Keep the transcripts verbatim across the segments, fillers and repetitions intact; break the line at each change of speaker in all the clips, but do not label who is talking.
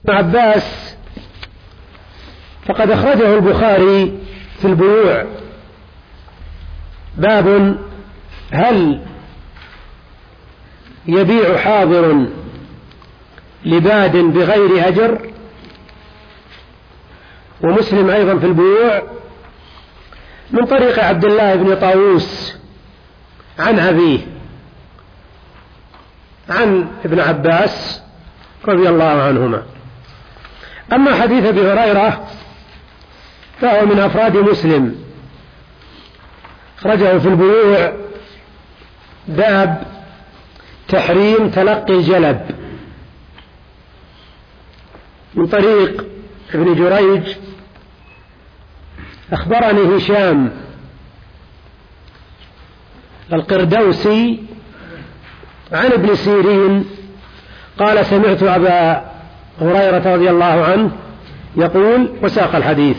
ابن عباس فقد أخرجه البخاري في البيوع، باب هل يبيع حاضر لباد بغير أجر، ومسلم أيضا في البيوع من طريق عبد الله بن طاووس عن أبيه عن ابن عباس رضي الله عنهما. أما حديث أبي هريرة فهو من أفراد مسلم، أخرجه في البيوع باب تحريم تلقي الجلب من طريق ابن جريج أخبرني هشام القردوسي عن ابن سيرين قال سمعت أبا هريرة رضي الله عنه يقول، وساق الحديث.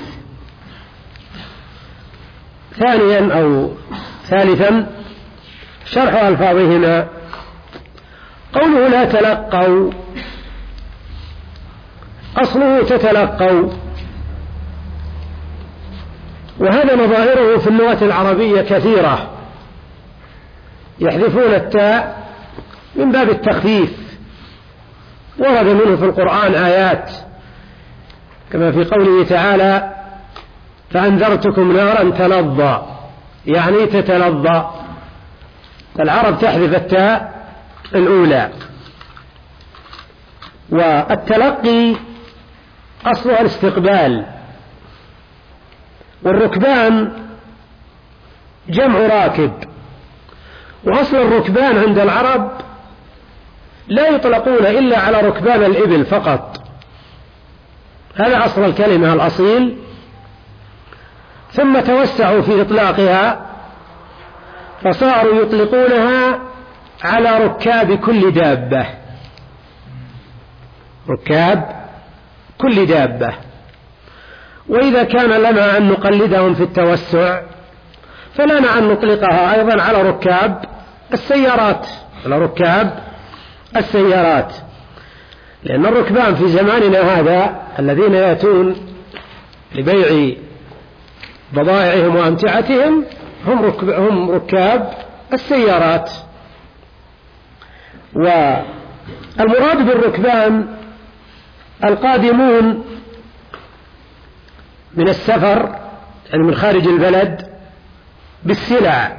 ثانيا أو ثالثا شرح ألفاظهما. قوله لا تلقوا، أصله تتلقوا، وهذا نظائره في اللغة العربية كثيرة، يحذفون التاء من باب التخفيف. ورد منه في القرآن آيات كما في قوله تعالى فأنذرتكم نارا تلظى، يعني تتلظى. العرب تحذف التاء الأولى. والتلقي أصلها الاستقبال، والركبان جمع راكب، وأصل الركبان عند العرب لا يطلقون إلا على ركبان الإبل فقط، هذا أصل الكلمة الأصيل، ثم توسعوا في إطلاقها فصاروا يطلقونها على ركاب كل دابة، ركاب كل دابة. وإذا كان لنا أن نقلدهم في التوسع فلنا أن نطلقها أيضا على ركاب السيارات، على ركاب السيارات، لأن الركبان في زماننا هذا الذين يأتون لبيع بضائعهم وأمتعتهم هم ركب هم ركاب السيارات. والمراد بالركبان القادمون من السفر، يعني من خارج البلد، بالسلع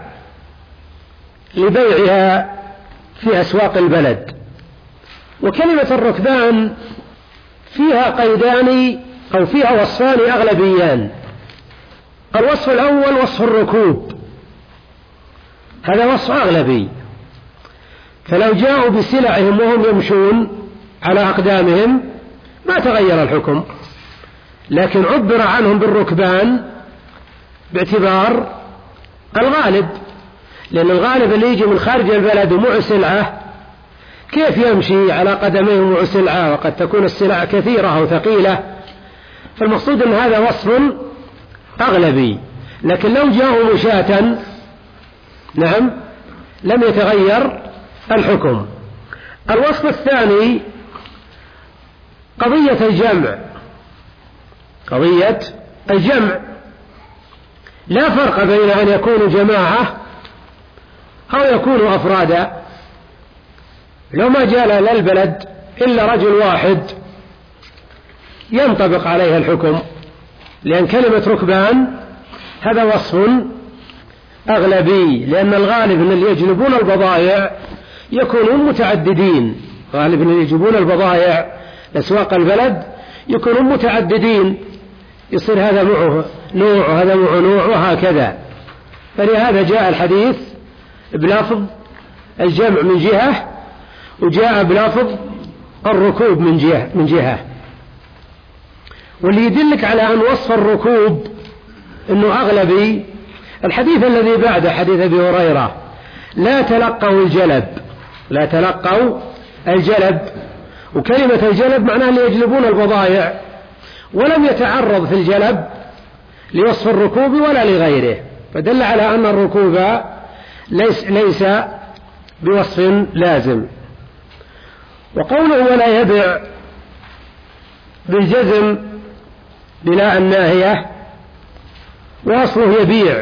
لبيعها في أسواق البلد. وكلمة الركبان فيها قيدان أو فيها وصفان أغلبيان. الوصف الأول وصف الركوب، هذا وصف أغلبي، فلو جاءوا بسلعهم وهم يمشون على أقدامهم ما تغير الحكم، لكن عبر عنهم بالركبان باعتبار الغالب، لأن الغالب اللي يجي من خارج البلد ومعه سلعة كيف يمشي على قدميه ومعه سلعة، وقد تكون السلعة كثيرة أو ثقيلة، فالمقصود أن هذا وصف أغلبي. لكن لو جاءوا مشاة نعم لم يتغير الحكم. الوصف الثاني قضية الجمع، قضية الجمع لا فرق بين أن يكونوا جماعة أو يكونوا أفرادا. لو ما جاء للبلد إلا رجل واحد ينطبق عليه الحكم، لأن كلمة ركبان هذا وصف أغلبي، لأن الغالب أن اللي يجلبون البضائع يكونون متعددين، غالب أن اللي يجلبون البضائع لأسواق البلد يكونون متعددين، يصير هذا معه نوع وهذا معه نوع وهكذا. فلهذا جاء الحديث بلفظ الجمع من جهة، وجاء بلفظ الركوب من جهة من جهة. واللي يدلك على أن وصف الركوب أنه أغلبي الحديث الذي بعد حديث أبي هريرة لا تلقوا الجلب، لا تلقوا الجلب، وكلمة الجلب معناها اللي يجلبون البضائع، ولم يتعرض في الجلب لوصف الركوب ولا لغيره، فدل على أن الركوب ليس, ليس بوصف لازم. وقوله ولا يبع بالجزم بلا الناهية، وأصله يبيع.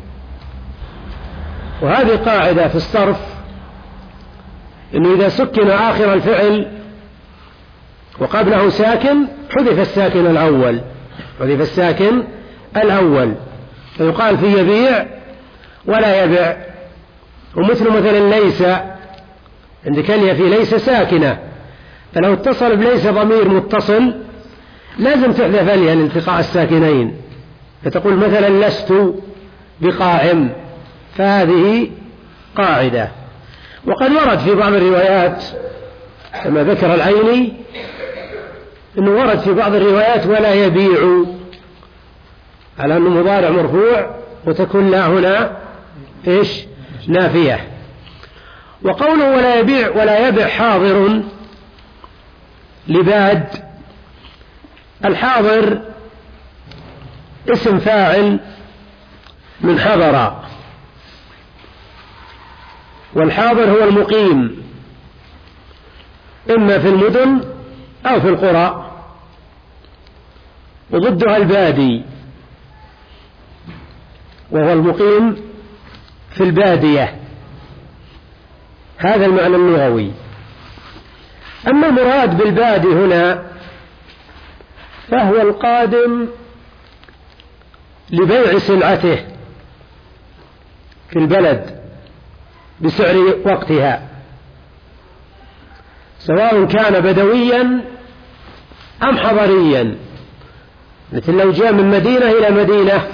وهذه قاعدة في الصرف، إنه إذا سكن آخر الفعل وقبله ساكن حذف الساكن الأول، حذف الساكن الأول، فيقال في يبيع ولا يبع. ومثل مثلا ليس، عندك كلمة في ليس ساكنة، فلو اتصل بليس ضمير متصل لازم تحذف الياء لالتقاء الساكنين، فتقول مثلا لست بقائم، فهذه قاعدة. وقد ورد في بعض الروايات كما ذكر العيني انه ورد في بعض الروايات ولا يبيع، على انه مضارع مرفوع وتكون لا هنا ايش نافية. وقوله ولا يبيع ولا يبع حاضر لباد، الحاضر اسم فاعل من حضر، والحاضر هو المقيم إما في المدن أو في القرى، وضدها البادي وهو المقيم في البادية، هذا المعنى اللغوي. أما المراد بالبادي هنا فهو القادم لبيع سلعته في البلد بسعر وقتها، سواء كان بدويا أم حضريا، مثل لو جاء من مدينة إلى مدينة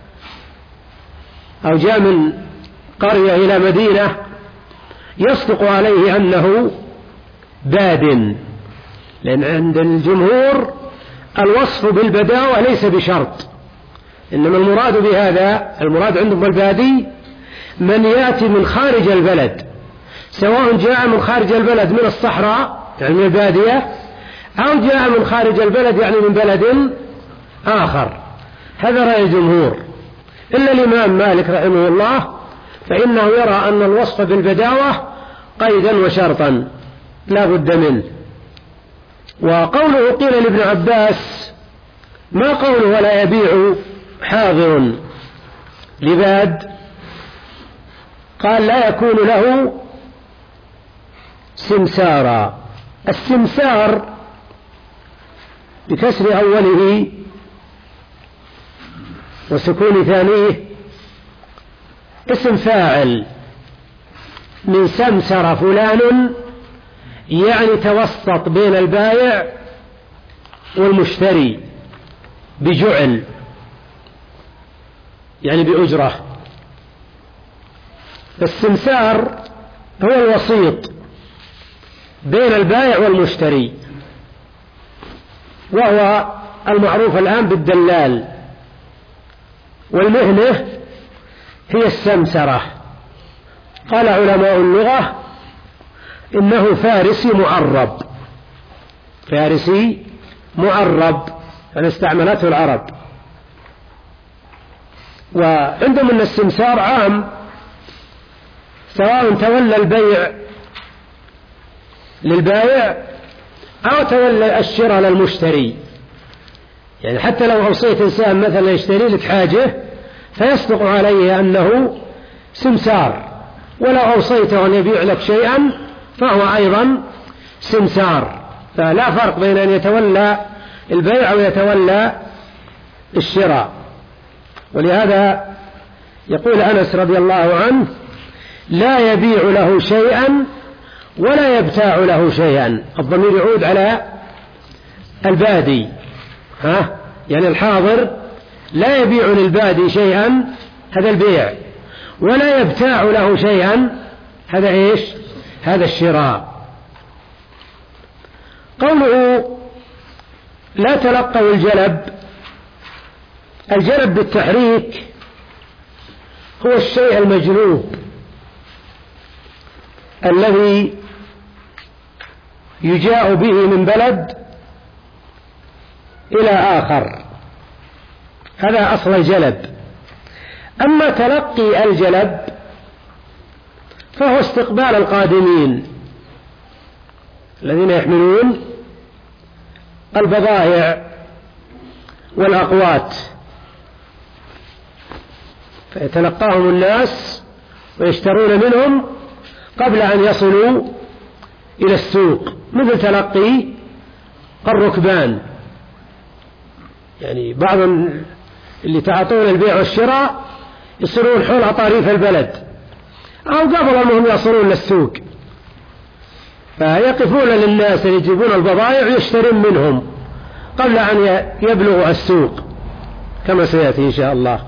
أو جاء من قرية إلى مدينة يصدق عليه أنه باد، لأن عند الجمهور الوصف بالبداوة ليس بشرط، إنما المراد بهذا، المراد عندهم بالبادي من يأتي من خارج البلد، سواء جاء من خارج البلد من الصحراء يعني من البادية، أو جاء من خارج البلد يعني من بلد آخر. هذا رأي الجمهور، إلا الإمام مالك رحمه الله فإنه يرى أن الوصف بالبداوة قيدا وشرطا لا بد منه. وقوله قيل لابن عباس ما قوله ولا يبيع حاضر لباد، قال لا يكون له سمسارا. السمسار بكسر أوله وسكون ثانيه اسم فاعل من سمسر فلان، يعني توسط بين البائع والمشتري بجعل، يعني بأجرة. السمسار هو الوسيط بين البائع والمشتري، وهو المعروف الآن بالدلال، والمهنة هي السمسرة. قال علماء اللغة إنه فارسي معرب، فارسي معرب يعني استعملته العرب. وعندهم أن السمسار عام، سواء تولى البيع للبائع أو تولى الشراء للمشتري، يعني حتى لو أوصيت إنسان مثلا يشتري لك حاجة فيصدق عليه أنه سمسار، ولو أوصيته أن يبيع لك شيئا فهو أيضا سمسار. فلا فرق بين أن يتولى البيع أو يتولى الشراء. ولهذا يقول أنس رضي الله عنه لا يبيع له شيئا ولا يبتاع له شيئا، الضمير يعود على البادي، ها يعني الحاضر لا يبيع للبادي شيئا هذا البيع، ولا يبتاع له شيئا هذا إيش؟ هذا الشراء. قوله لا تلقوا الجلب، الجلب بالتحريك هو الشيء المجلوب الذي يجاء به من بلد إلى آخر، هذا أصل الجلب. أما تلقي الجلب فهو استقبال القادمين الذين يحملون البضائع والأقوات، فيتلقاهم الناس ويشترون منهم قبل أن يصلوا إلى السوق، مثل تلقي الركبان. يعني بعض اللي تعطون البيع والشراء يصيرون حول أطاريف البلد أو قبل أنهم يصلون للسوق، فيقفون للناس اللي يجيبون البضائع ويشترون منهم قبل أن يبلغوا السوق كما سيأتي إن شاء الله.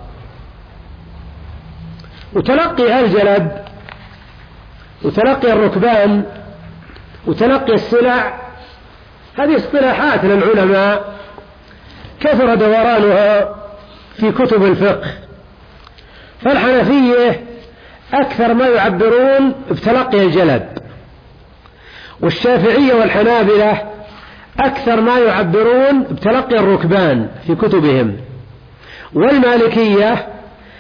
وتلقي الجلب وتلقي الركبان وتلقي السلع هذه اصطلاحات للعلماء كثر دورانها في كتب الفقه، فالحنفية أكثر ما يعبرون بتلقي الجلب، والشافعية والحنابلة أكثر ما يعبرون بتلقي الركبان في كتبهم، والمالكية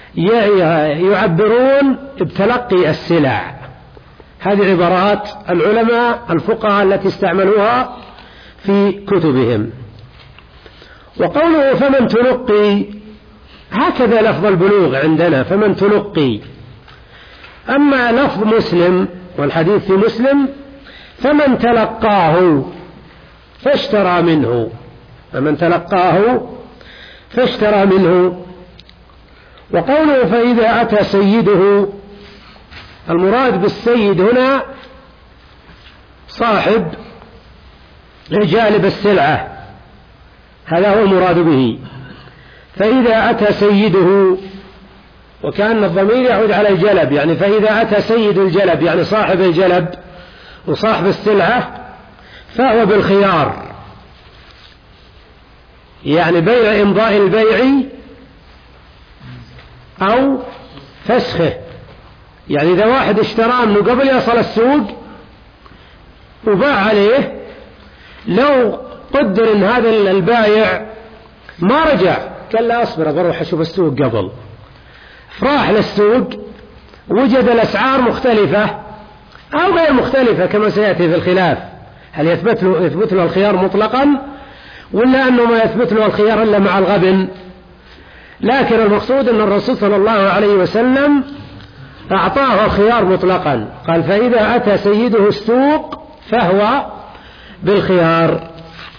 يعبرون بتلقي السلع. هذه عبارات العلماء الفقهاء التي استعملوها في كتبهم. وقوله فمن تلقي هكذا لفظ البلوغ عندنا، فمن تلقي. أما لفظ مسلم والحديث في مسلم فمن تلقاه فاشترى منه، فمن تلقاه فاشترى منه. وقوله فإذا أتى سيده، المراد بالسيد هنا صاحب جالب السلعة، هذا هو المراد به. فإذا أتى سيده، وكأن الضمير يعود على الجلب، يعني فإذا أتى سيد الجلب يعني صاحب الجلب وصاحب السلعة فهو بالخيار، يعني بين إمضاء البيع أو فسخه. يعني إذا واحد اشترى منه قبل يصل السوق وباع عليه، لو قدر إن هذا البايع ما رجع قال لا أصبر بروح أشوف السوق قبل، راح للسوق وجد الأسعار مختلفة أو غير مختلفة كما سيأتي في الخلاف، هل يثبت له, يثبت له الخيار مطلقا ولا أنه ما يثبت له الخيار إلا مع الغبن. لكن المقصود أن الرسول صلى الله عليه وسلم أعطاه الخيار مطلقا، قال فإذا أتى سيده السوق فهو بالخيار.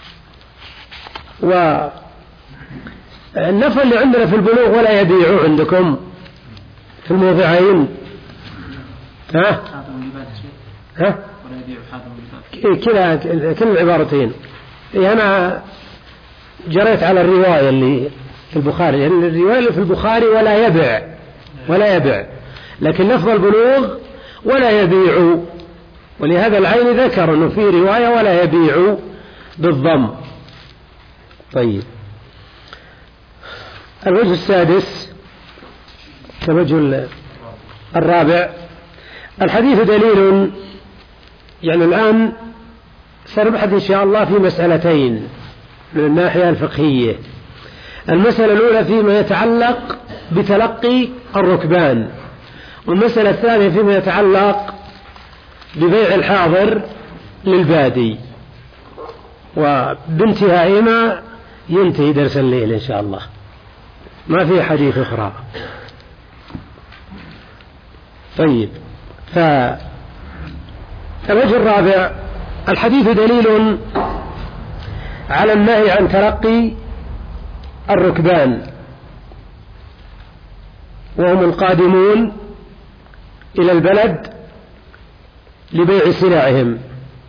والنفى اللي عندنا في البلوغ ولا يبيع عندكم في الموضعين، ها ها كلا كل العبارتين. أنا جريت على الرواية اللي في البخاري، يعني الرواية اللي في البخاري ولا يبيع ولا يبيع، لكن لفظ البلوغ ولا يبيع، ولهذا العين ذكر أنه في رواية ولا يبيع بالضم. طيب، الوجه السادس الوجه الرابع، الحديث دليل، يعني الآن سنبحث إن شاء الله في مسألتين من الناحية الفقهية. المسألة الأولى فيما يتعلق بتلقي الركبان، والمسألة الثانية فيما يتعلق ببيع الحاضر للبادي، وبانتهائنا ينتهي درس الليل إن شاء الله، ما في حديث أخرى. طيب، فالوجه الرابع، الحديث دليل على النهي عن تلقي الركبان، وهم القادمون إلى البلد لبيع سلعهم،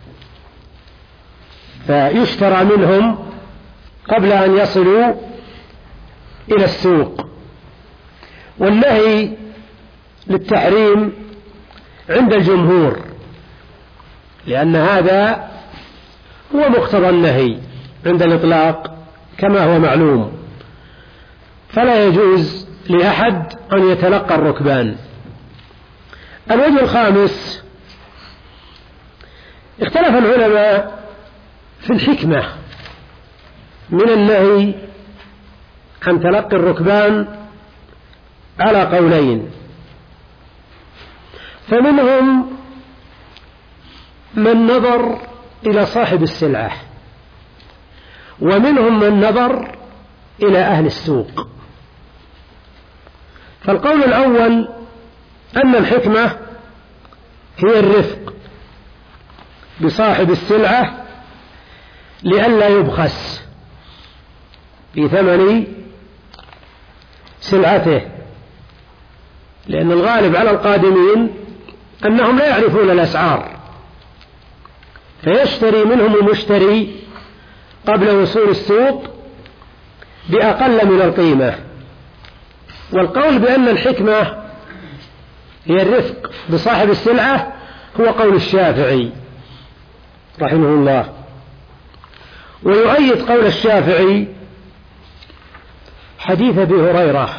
فيشترى منهم قبل أن يصلوا إلى السوق. والنهي للتحريم عند الجمهور، لأن هذا هو مقتضى النهي عند الإطلاق كما هو معلوم، فلا يجوز لأحد أن يتلقى الركبان. الوجه الخامس، اختلف العلماء في الحكمة من النهي عن تلقي الركبان على قولين، فمنهم من نظر إلى صاحب السلعة ومنهم من نظر إلى أهل السوق. فالقول الأول أن الحكمة هي الرفق بصاحب السلعة لئلا يبخس في ثمن سلعته، لأن الغالب على القادمين أنهم لا يعرفون الأسعار، فيشتري منهم المشتري قبل وصول السوق بأقل من القيمة. والقول بأن الحكمة هي الرفق بصاحب السلعة هو قول الشافعي رحمه الله. ويؤيد قول الشافعي حديث أبي هريرة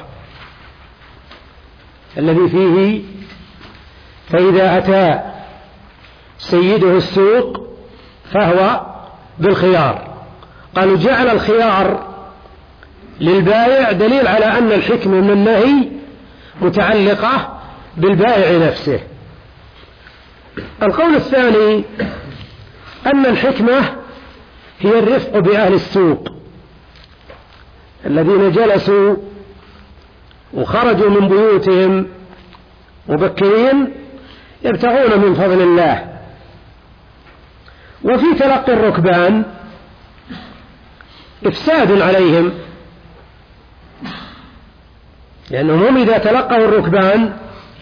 الذي فيه فإذا أتى سيده السوق فهو بالخيار. قالوا جعل الخيار للبائع دليل على أن الحكمة من النهي متعلقة بالبائع نفسه. القول الثاني أن الحكمة هي الرفق بأهل السوق الذين جلسوا وخرجوا من بيوتهم مبكرين يبتغون من فضل الله. وفي تلقي الركبان إفساد عليهم، لأنهم هم إذا تلقوا الركبان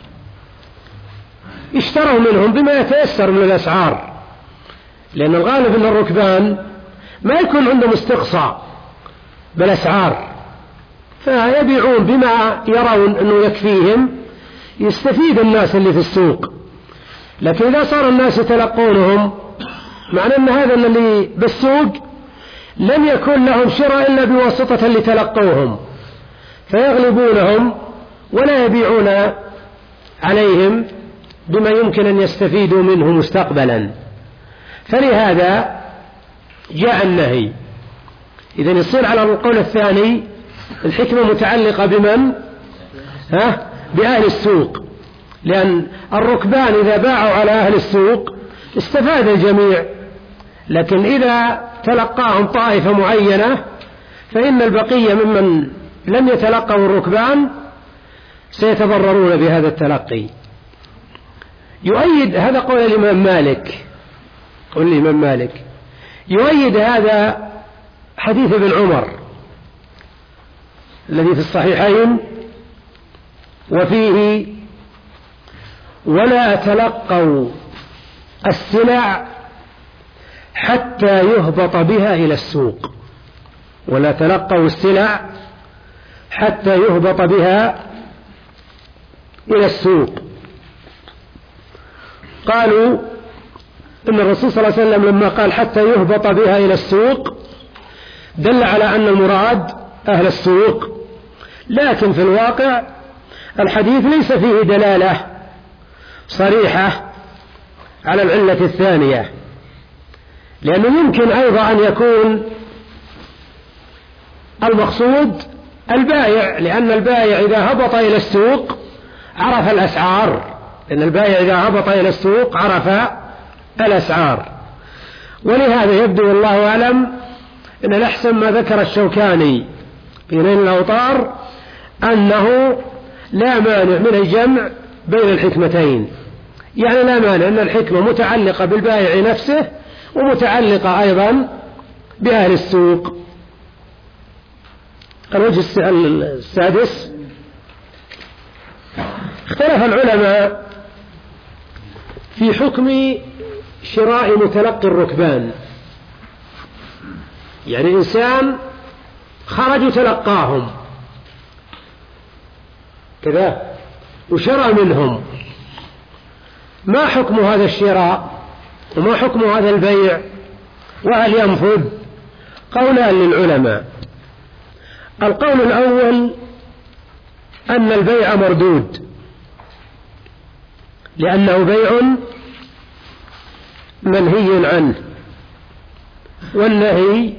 اشتروا منهم بما يتيسر من الأسعار، لأن الغالب أن الركبان ما يكون عندهم استقصاء بالأسعار، فيبيعون بما يرون أنه يكفيهم يستفيد الناس اللي في السوق. لكن إذا صار الناس يتلقونهم معنى أن هذا اللي بالسوق لم يكن لهم شراء إلا بواسطة اللي تلقوهم، فيغلبونهم ولا يبيعون عليهم بما يمكن أن يستفيدوا منه مستقبلا. فلهذا جاء النهي. إذن يصير على القول الثاني الحكمة متعلقة بمن؟ ها؟ بأهل السوق، لأن الركبان إذا باعوا على أهل السوق استفاد الجميع، لكن إذا تلقاهم طائفة معينة فإن البقية ممن لم يتلقوا الركبان سيتضررون بهذا التلقي. يؤيد هذا قول الإمام مالك، قول الإمام مالك يؤيد هذا حديث ابن عمر الذي في الصحيحين وفيه ولا تلقوا السلع حتى يهبط بها إلى السوق، ولا تلقوا السلع حتى يهبط بها إلى السوق. قالوا إن الرسول صلى الله عليه وسلم لما قال حتى يهبط بها إلى السوق دل على أن المراد أهل السوق، لكن في الواقع الحديث ليس فيه دلالة صريحة على العلة الثانية، لأنه يمكن أيضا أن يكون المقصود البائع، لأن البائع إذا هبط إلى السوق عرف الأسعار، لأن البائع إذا هبط إلى السوق عرف الأسعار. ولهذا يبدو والله أعلم أن الأحسن ما ذكر الشوكاني في نيل الأوطار أنه لا مانع من الجمع بين الحكمتين، يعني لا مانع أن الحكمة متعلقة بالبائع نفسه ومتعلقة أيضا بأهل السوق. الوجه السادس اختلف العلماء في حكم شراء متلقي الركبان، يعني إنسان خرج وتلقاهم كذا وشرى منهم، ما حكم هذا الشراء وما حكم هذا البيع وهل ينفذ؟ قولان للعلماء. القول الأول أن البيع مردود، لأنه بيع منهي عنه، والنهي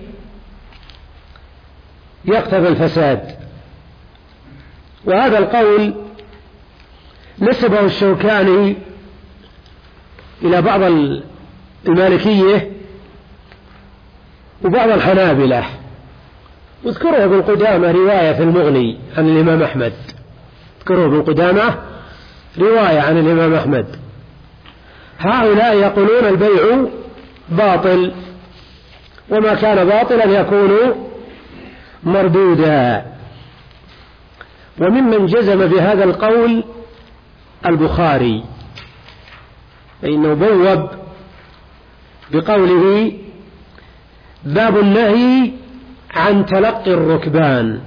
يقتضي الفساد. وهذا القول نسبه الشوكاني إلى بعض المالكية وبعض الحنابلة، واذكره ابن قدامة رواية في المغني عن الإمام أحمد، اذكره ابن قدامة رواية عن الإمام أحمد. هؤلاء يقولون البيع باطل، وما كان باطلا يكون مردودا. وممن جزم بهذا القول البخاري، فإنه بوب بقوله: باب النهي عن تلقي الركبان،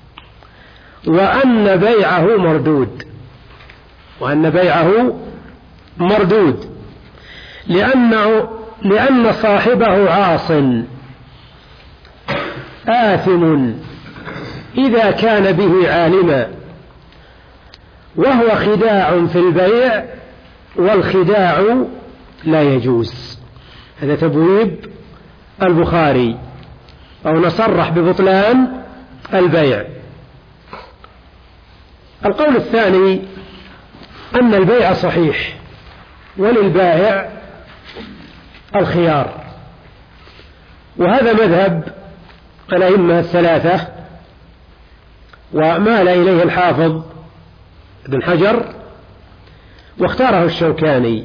وأن بيعه مردود، وأن بيعه مردود لأنه لأن صاحبه عاص آثم إذا كان به عالما، وهو خداع في البيع، والخداع لا يجوز. هذا تبويب البخاري، أو نصرح ببطلان البيع. القول الثاني أن البيع صحيح، وللبائع الخيار، وهذا مذهب الأئمة الثلاثة، ومال إليه الحافظ ابن حجر، واختاره الشوكاني.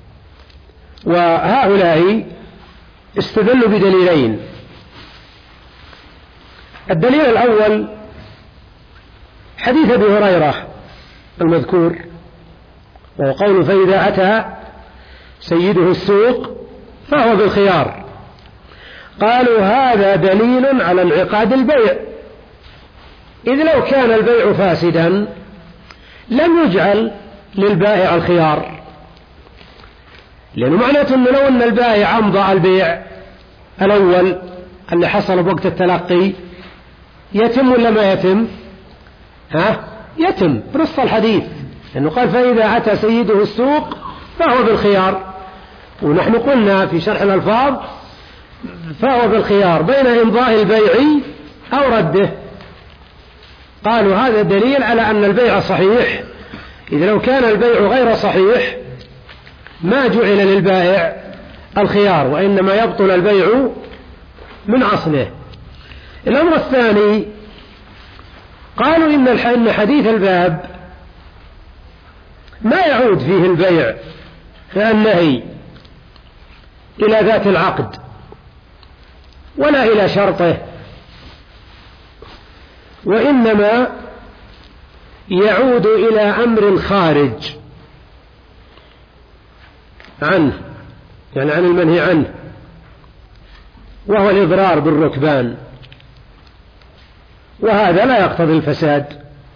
وهؤلاء استدلوا بدليلين: الدليل الأول حديث أبي هريرة المذكور، وهو قوله: فإذا أتى سيده السوق فهو بالخيار. قالوا هذا دليل على انعقاد البيع، إذ لو كان البيع فاسدا لم يجعل للبائع الخيار، لأنه معناته أنه لو أن البائع أمضى البيع الأول اللي حصل بوقت التلقي يتم ولا ما يتم؟ ها؟ يتم بنص الحديث، لأنه قال: فإذا أتى سيده السوق فهو بالخيار. ونحن قلنا في شرح الألفاظ: فهو بالخيار بين إمضاء البيع أو رده. قالوا هذا دليل على أن البيع صحيح، إذا لو كان البيع غير صحيح ما جعل للبائع الخيار، وإنما يبطل البيع من أصله. الأمر الثاني، قالوا إن حديث الباب ما يعود فيه البيع فالنهي إلى ذات العقد ولا إلى شرطه، وإنما يعود إلى أمر خارج عنه، يعني عن المنهي عنه، وهو الإضرار بالركبان، وهذا لا يقتضي الفساد.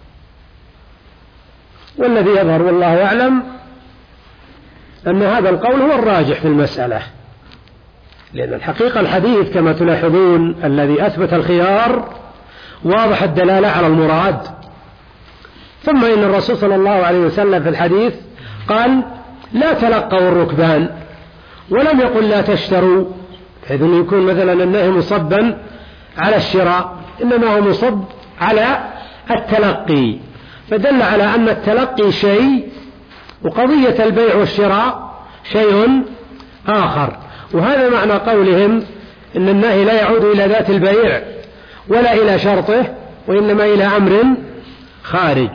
والذي يظهر والله أعلم أن هذا القول هو الراجح في المسألة، لأن الحقيقة الحديث كما تلاحظون الذي أثبت الخيار واضح الدلالة على المراد. ثم إن الرسول صلى الله عليه وسلم في الحديث قال: لا تلقوا الركبان، ولم يقل لا تشتروا، بحيث أن يكون مثلا النهي مصبا على الشراء، إنما هو مصب على التلقي، فدل على أن التلقي شيء وقضية البيع والشراء شيء آخر. وهذا معنى قولهم إن النهي لا يعود إلى ذات البيع ولا إلى شرطه، وإنما إلى أمر خارج.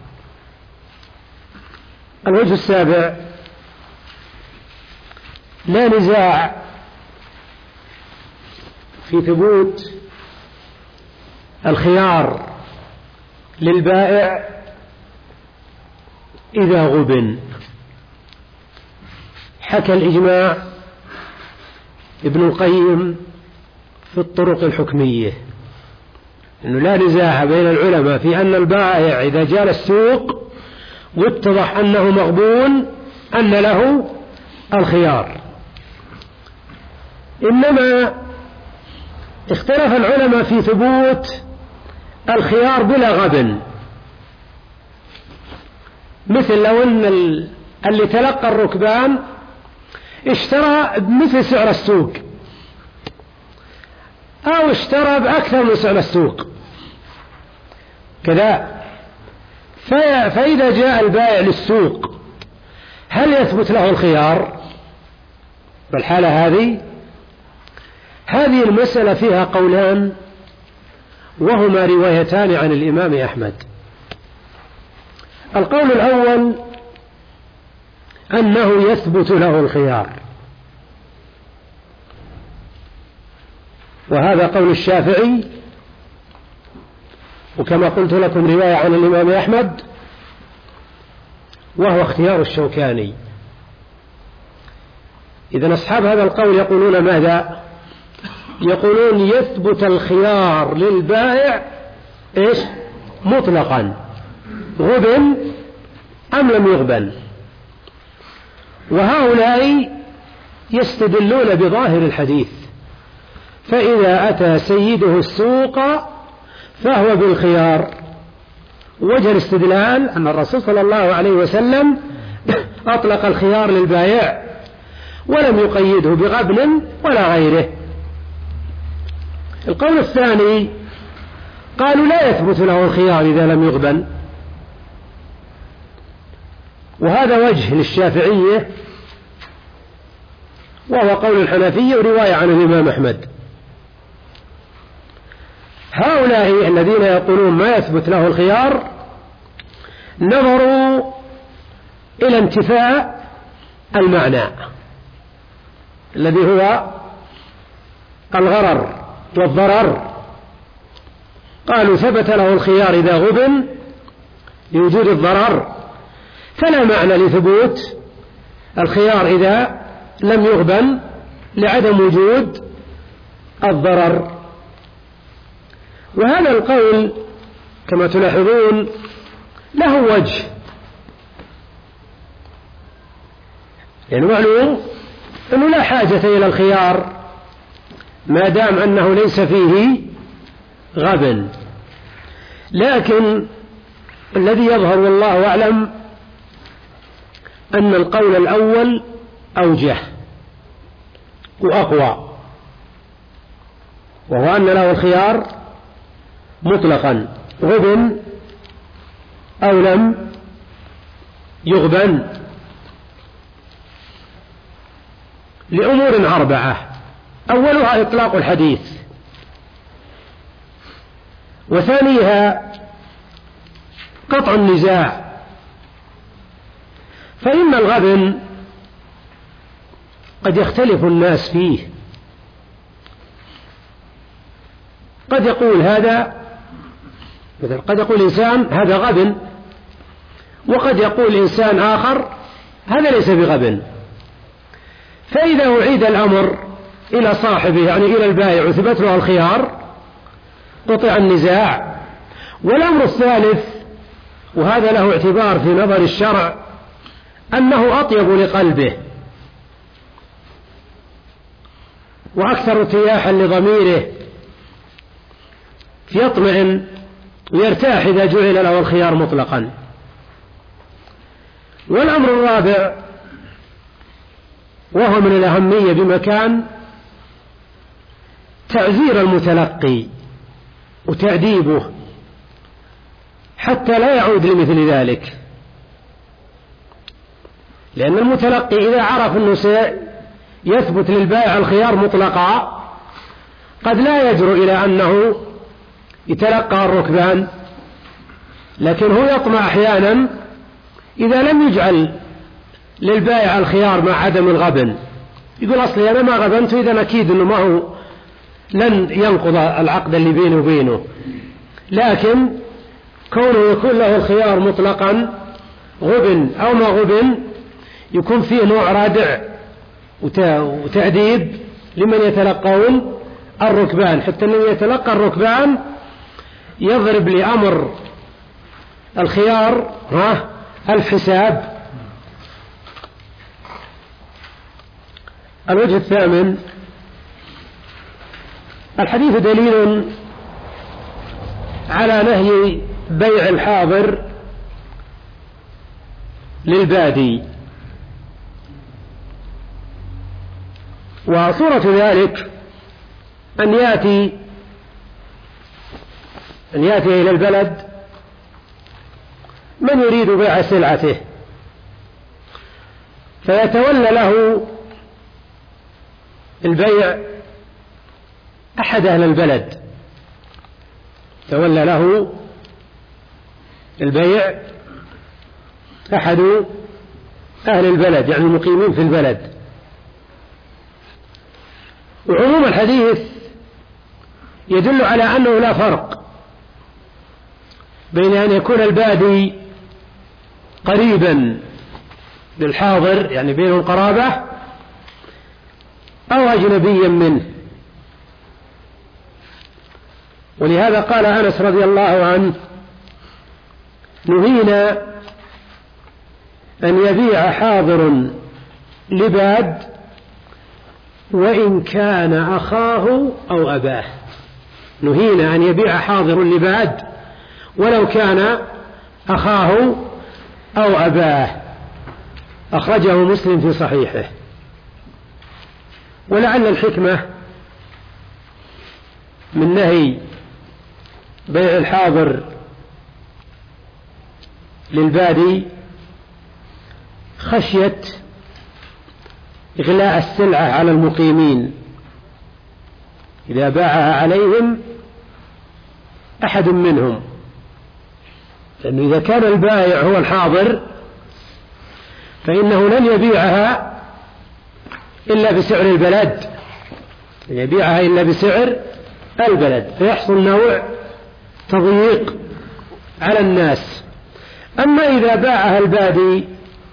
الوجه السابع: لا نزاع في ثبوت الخيار للبائع إذا غبن. حكى الإجماع ابن القيم في الطرق الحكمية أنه لا نزاع بين العلماء في أن البائع إذا جاء السوق واتضح أنه مغبون أن له الخيار، إنما اختلف العلماء في ثبوت الخيار بلا غبن. مثل لو أن اللي تلقى الركبان اشترى بمثل سعر السوق أو اشترى بأكثر من سعر السوق كذا، فإذا جاء البائع للسوق هل يثبت له الخيار بالحالة هذه؟ هذه المسألة فيها قولان وهما روايتان عن الإمام أحمد. القول الأول أنه يثبت له الخيار، وهذا قول الشافعي، وكما قلت لكم رواية عن الإمام أحمد، وهو اختيار الشوكاني. إذن أصحاب هذا القول يقولون ماذا؟ يقولون يثبت الخيار للبائع إيش؟ مطلقا، غبن أم لم يغبن. وهؤلاء يستدلون بظاهر الحديث، فإذا أتى سيده السوق فهو بالخيار. وجه الاستدلال أن الرسول صلى الله عليه وسلم أطلق الخيار للبائع ولم يقيده بغبن ولا غيره. القول الثاني قالوا لا يثبت له الخيار إذا لم يغبن، وهذا وجه للشافعية، وهو قول الحنفية ورواية عن الإمام أحمد. هؤلاء الذين يقولون ما يثبت له الخيار نظروا إلى انتفاء المعنى الذي هو الغرر والضرر، قالوا ثبت له الخيار إذا غبن لوجود الضرر، فلا معنى لثبوت الخيار إذا لم يغبن لعدم وجود الضرر. وهذا القول كما تلاحظون له وجه، يعني معلوم أنه لا حاجة إلى الخيار ما دام أنه ليس فيه غبن، لكن الذي يظهر والله أعلم أن القول الأول أوجه وأقوى، وهو أن له الخيار مطلقا، غبن أو لم يغبن، لأمور أربعة: أولها إطلاق الحديث، وثانيها قطع النزاع، فإن الغبن قد يختلف الناس فيه، قد يقول هذا مثلا قد يقول إنسان هذا غبن، وقد يقول إنسان آخر هذا ليس بغبن. فإذا أعيد الأمر إلى صاحبه يعني إلى البائع وثبت له الخيار قطع النزاع. والأمر الثالث، وهذا له اعتبار في نظر الشرع، أنه أطيب لقلبه وأكثر ارتياحا لضميره، فيطمئن ويرتاح إذا جعل له الخيار مطلقا. والأمر الرابع وهو من الأهمية بمكان، تعزير المتلقي وتأديبه حتى لا يعود لمثل ذلك، لأن المتلقي إذا عرف أنه سيثبت للبائع الخيار مطلقا قد لا يجرؤ إلى أنه يتلقى الركبان، لكن هو يطمع أحيانا إذا لم يجعل للبائع الخيار مع عدم الغبن، يقول أصلي أنا ما غبنت، إذا أكيد أنه ما هو لن ينقض العقد اللي بينه وبينه. لكن كونه يكون له الخيار مطلقا غبن أو ما غبن يكون فيه نوع رادع وتأديب لمن يتلقون الركبان، حتى أنه يتلقى الركبان يضرب لأمر الخيار ها الحساب. الوجه الثامن، الحديث دليل على نهي بيع الحاضر للبادي، وصورة ذلك أن يأتي أن يأتي إلى البلد من يريد بيع سلعته فيتولى له البيع أحد أهل البلد تولى له البيع أحد أهل البلد يعني المقيمين في البلد. وعموم الحديث يدل على أنه لا فرق بين أن يكون البادي قريبا للحاضر يعني بينهم قرابة أو أجنبيا منه. ولهذا قال أنس رضي الله عنه: نهينا أن يبيع حاضر لباد وإن كان أخاه أو أباه. نهينا أن يبيع حاضر لباد ولو كان أخاه أو أباه. أخرجه مسلم في صحيحه. ولعل الحكمة من نهي بيع الحاضر للبادي خشية إغلاء السلعة على المقيمين إذا باعها عليهم أحد منهم، لأنه إذا كان البائع هو الحاضر فإنه لن يبيعها إلا بسعر البلد، لن يبيعها إلا بسعر البلد، فيحصل نوع تضييق على الناس. أما إذا باعها البادي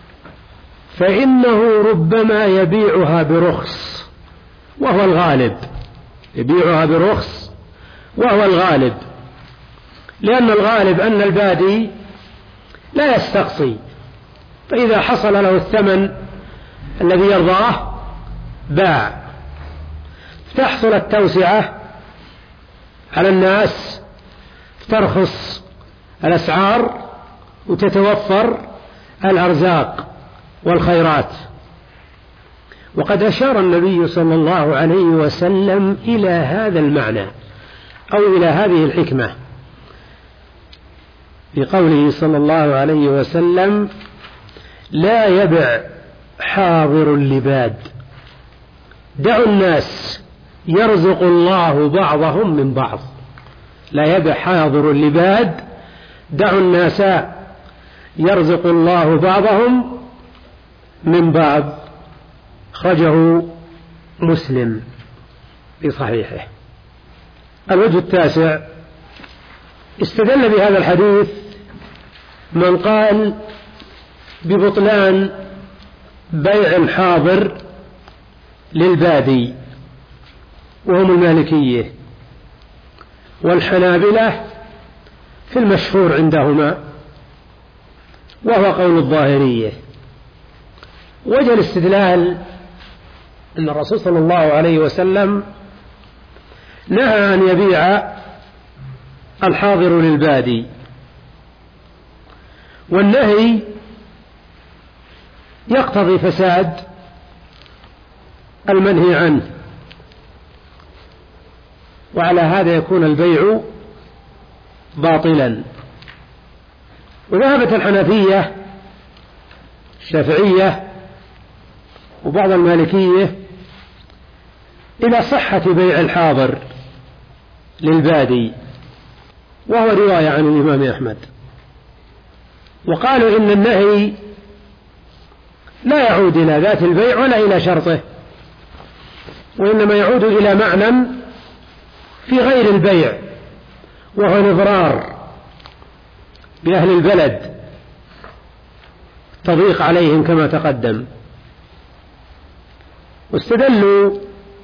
فإنه ربما يبيعها برخص وهو الغالب، يبيعها برخص وهو الغالب، لأن الغالب أن البادي لا يستقصي، فإذا حصل له الثمن الذي يرضاه باع، تحصل التوسعة على الناس، ترخص الأسعار وتتوفر الأرزاق والخيرات. وقد أشار النبي صلى الله عليه وسلم إلى هذا المعنى أو إلى هذه الحكمة بقوله صلى الله عليه وسلم: لا يبع حاضر اللباد، دعوا الناس يرزق الله بعضهم من بعض. لا يبع حاضر اللباد، دعوا الناس يرزق الله بعضهم من بعض. أخرجه مسلم في صحيحه. الوجه التاسع: استدل بهذا الحديث من قال ببطلان بيع الحاضر للبادي وهم المالكية والحنابلة في المشهور عندهما وهو قول الظاهرية. وجه الاستدلال أن الرسول صلى الله عليه وسلم نهى أن يبيع الحاضر للبادي، والنهي يقتضي فساد المنهي عنه، وعلى هذا يكون البيع باطلا. وذهبت الحنفية الشافعية وبعض المالكية إلى صحة بيع الحاضر للبادي، وهو رواية عن الإمام أحمد، وقالوا إن النهي لا يعود إلى ذات البيع ولا إلى شرطه، وإنما يعود إلى معنى في غير البيع، وهو الإضرار بأهل البلد، تضييق عليهم كما تقدم. واستدلوا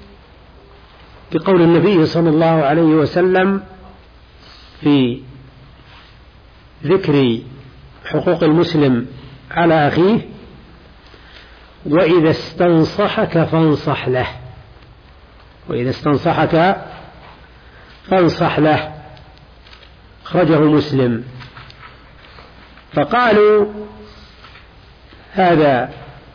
بقول النبي صلى الله عليه وسلم في ذكر حقوق المسلم على أخيه: وإذا استنصحك فانصح له، وإذا استنصحك فانصح له. أخرجه مسلم. فقالوا هذا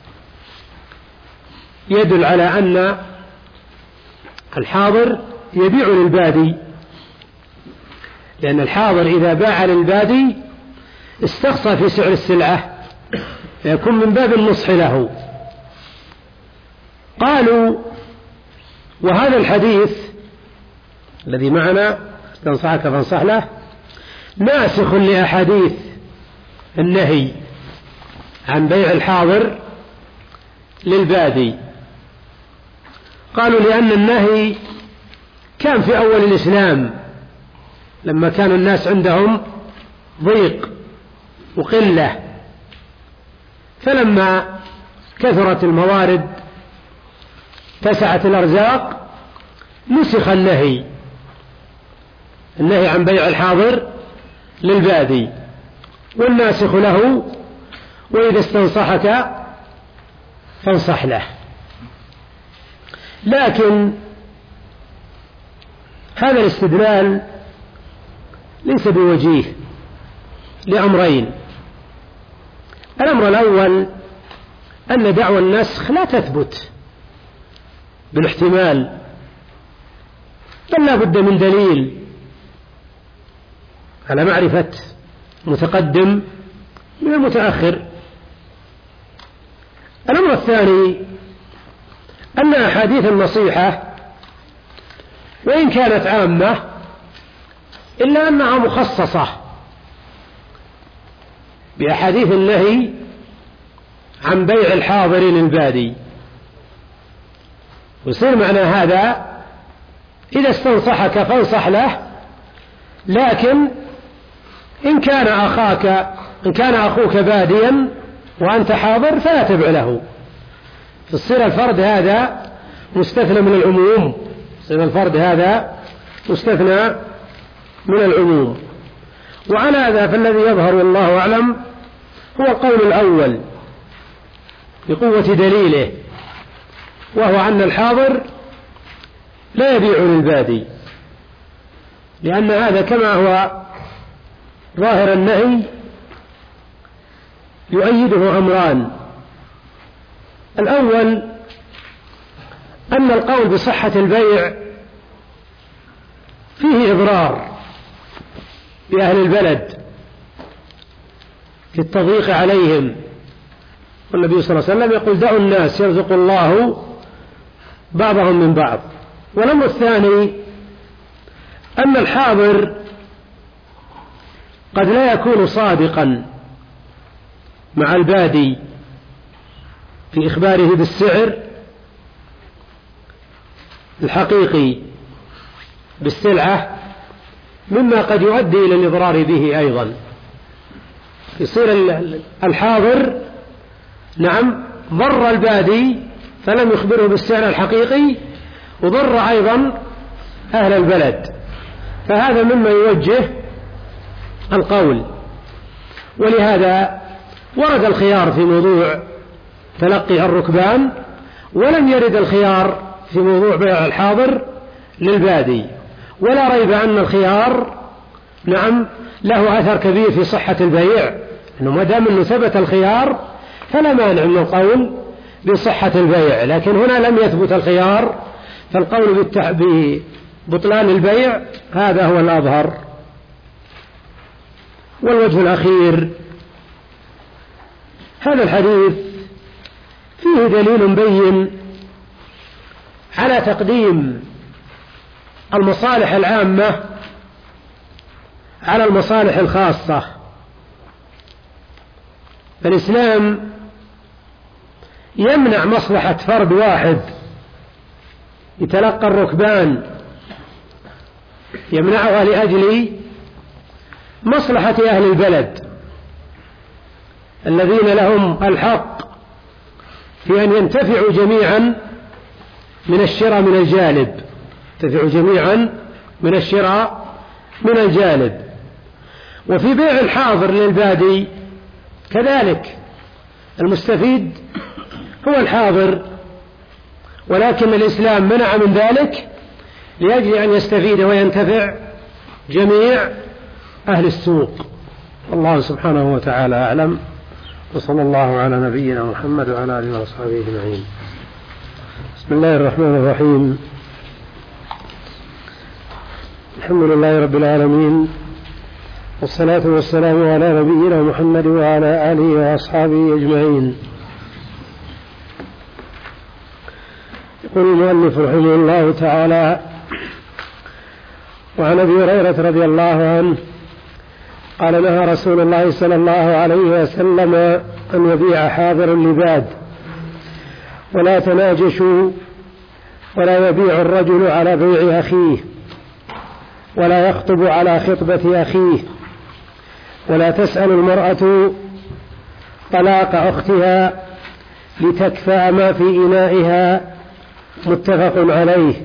يدل على أن الحاضر يبيع للبادي، لأن الحاضر إذا باع للبادي استقصى في سعر السلعة، فيكون من باب النصح له. قالوا وهذا الحديث الذي معنا استنصحك فانصح له ناسخ لأحاديث النهي عن بيع الحاضر للبادي. قالوا لأن النهي كان في أول الإسلام لما كان الناس عندهم ضيق وقلة، فلما كثرت الموارد تسعت الأرزاق نسخ النهي النهي عن بيع الحاضر للبادي، والناسخ له وإذا استنصحك فانصح له. لكن هذا الاستدلال ليس بوجيه لأمرين. الأمر الأول أن دعوى النسخ لا تثبت بالاحتمال، بل لا بد من دليل على معرفة متقدم من المتأخر. الأمر الثاني أن أحاديث النصيحة وإن كانت عامة إلا أنها مخصصة بأحاديث النهي عن بيع الحاضر للبادي، ويصير معنى هذا إذا استنصحك فانصح له، لكن إن كان أخاك إن كان أخوك باديا وأنت حاضر فلا تبع له. فالصير الفرد هذا مستثنى من العموم، صير الفرد هذا مستثنى من العموم. وعلى هذا فالذي يظهر والله أعلم هو القول الأول بقوة دليله، وهو أن الحاضر لا يبيع للبادي، لأن هذا كما هو ظاهر النهي يؤيده أمران. الأول أن القول بصحة البيع فيه إضرار بأهل البلد في التضييق عليهم، والنبي صلى الله عليه وسلم يقول دعوا الناس يرزق الله بعضهم من بعض. والأمر الثاني أن الحاضر قد لا يكون صادقا مع البادي في إخباره بالسعر الحقيقي بالسلعة، مما قد يؤدي إلى الإضرار به أيضا. يصير الحاضر نعم ضر البادي فلم يخبره بالسعر الحقيقي، وضر أيضا أهل البلد، فهذا مما يوجه القول. ولهذا ورد الخيار في موضوع تلقي الركبان، ولم يرد الخيار في موضوع بيع الحاضر للبادي. ولا ريب أن الخيار نعم له أثر كبير في صحة البيع، أنه ما دام أنه ثبت الخيار فلا مانع من القول بصحة البيع. لكن هنا لم يثبت الخيار، فالقول ببطلان البيع هذا هو الأظهر. والوجه الأخير هذا الحديث فيه دليل بين على تقديم المصالح العامة على المصالح الخاصة. فالإسلام يمنع مصلحة فرد واحد يتلقى الركبان، يمنعها لأجل مصلحة أهل البلد الذين لهم الحق في أن ينتفعوا جميعا من الشراء من الجالب، ينتفعوا جميعا من الشراء من الجالب. وفي بيع الحاضر للبادي كذلك المستفيد هو الحاضر، ولكن الإسلام منع من ذلك لأجل أن يستفيد وينتفع جميع أهل السوق. الله سبحانه وتعالى أعلم، وصلى الله على نبينا محمد وعلى آله وصحبه أجمعين. بسم الله الرحمن الرحيم. الحمد لله رب العالمين، والصلاة والسلام على نبينا محمد وعلى آله وأصحابه أجمعين. يقول المؤلف رحمه الله تعالى: وعن أبي هريرة رضي الله عنه قال نهى رسول الله صلى الله عليه وسلم أن يبيع حاضر لباد ولا تناجشوا ولا يبيع الرجل على بيع أخيه ولا يخطب على خطبة أخيه ولا تسأل المرأة طلاق أختها لتكفأ ما في إنائها متفق عليه.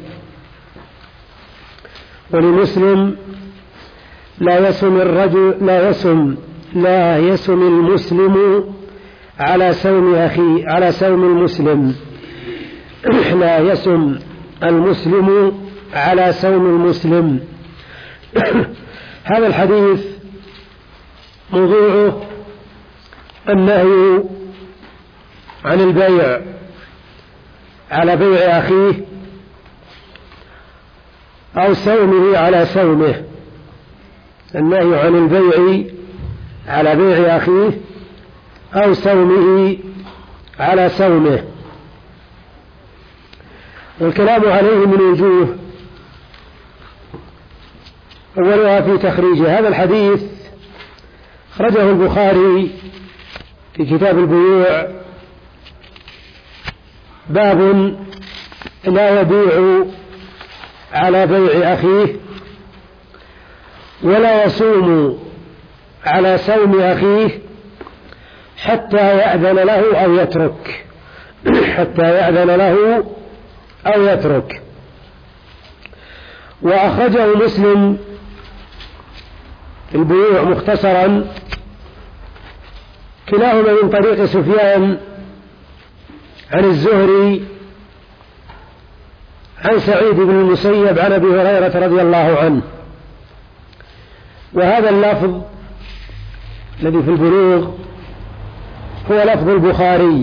ولمسلم لا يسم الرجل لا يسم لا يسم المسلم على سوم أخي على سوم المسلم لا يسم المسلم على سوم المسلم. هذا الحديث موضوعه النهي عن البيع على بيع أخيه أو سومه على سومه. النهي عن البيع على بيع أخيه أو سومه على سومه. والكلام عليه من وجوه، أولها في تخريج هذا الحديث أخرجه البخاري في كتاب البيوع باب لا يبيع على بيع أخيه ولا يصوم على سوم أخيه حتى يأذن له أو يترك حتى يأذن له أو يترك. وأخرجه مسلم في البيوع مختصرا كلاهما من طريق سفيان عن الزهري عن سعيد بن المسيب عن أبي هريرة رضي الله عنه. وهذا اللفظ الذي في البلوغ هو لفظ البخاري.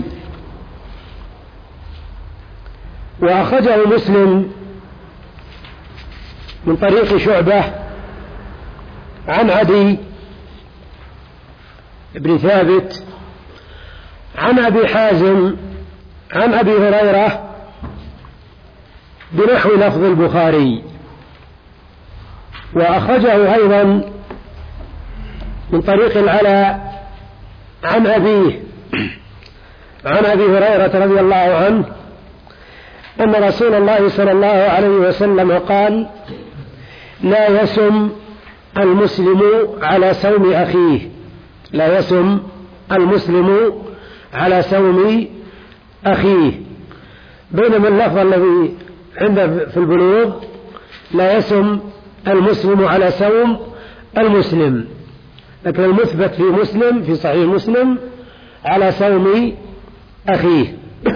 وأخرجه مسلم من طريق شعبة عن عدي بن ثابت عن أبي حازم عن أبي هريرة بنحو لفظ البخاري. وأخرجه أيضا من طريق العلاء عن أبيه عن أبي هريرة رضي الله عنه أن رسول الله صلى الله عليه وسلم قال لا يسم المسلم على سوم أخيه لا يسم المسلم على سوم أخيه. بينما اللفظ الذي عنده في البلوغ لا يسم المسلم على سوم المسلم، لكن المثبت في مسلم في صحيح مسلم على سوم أخيه.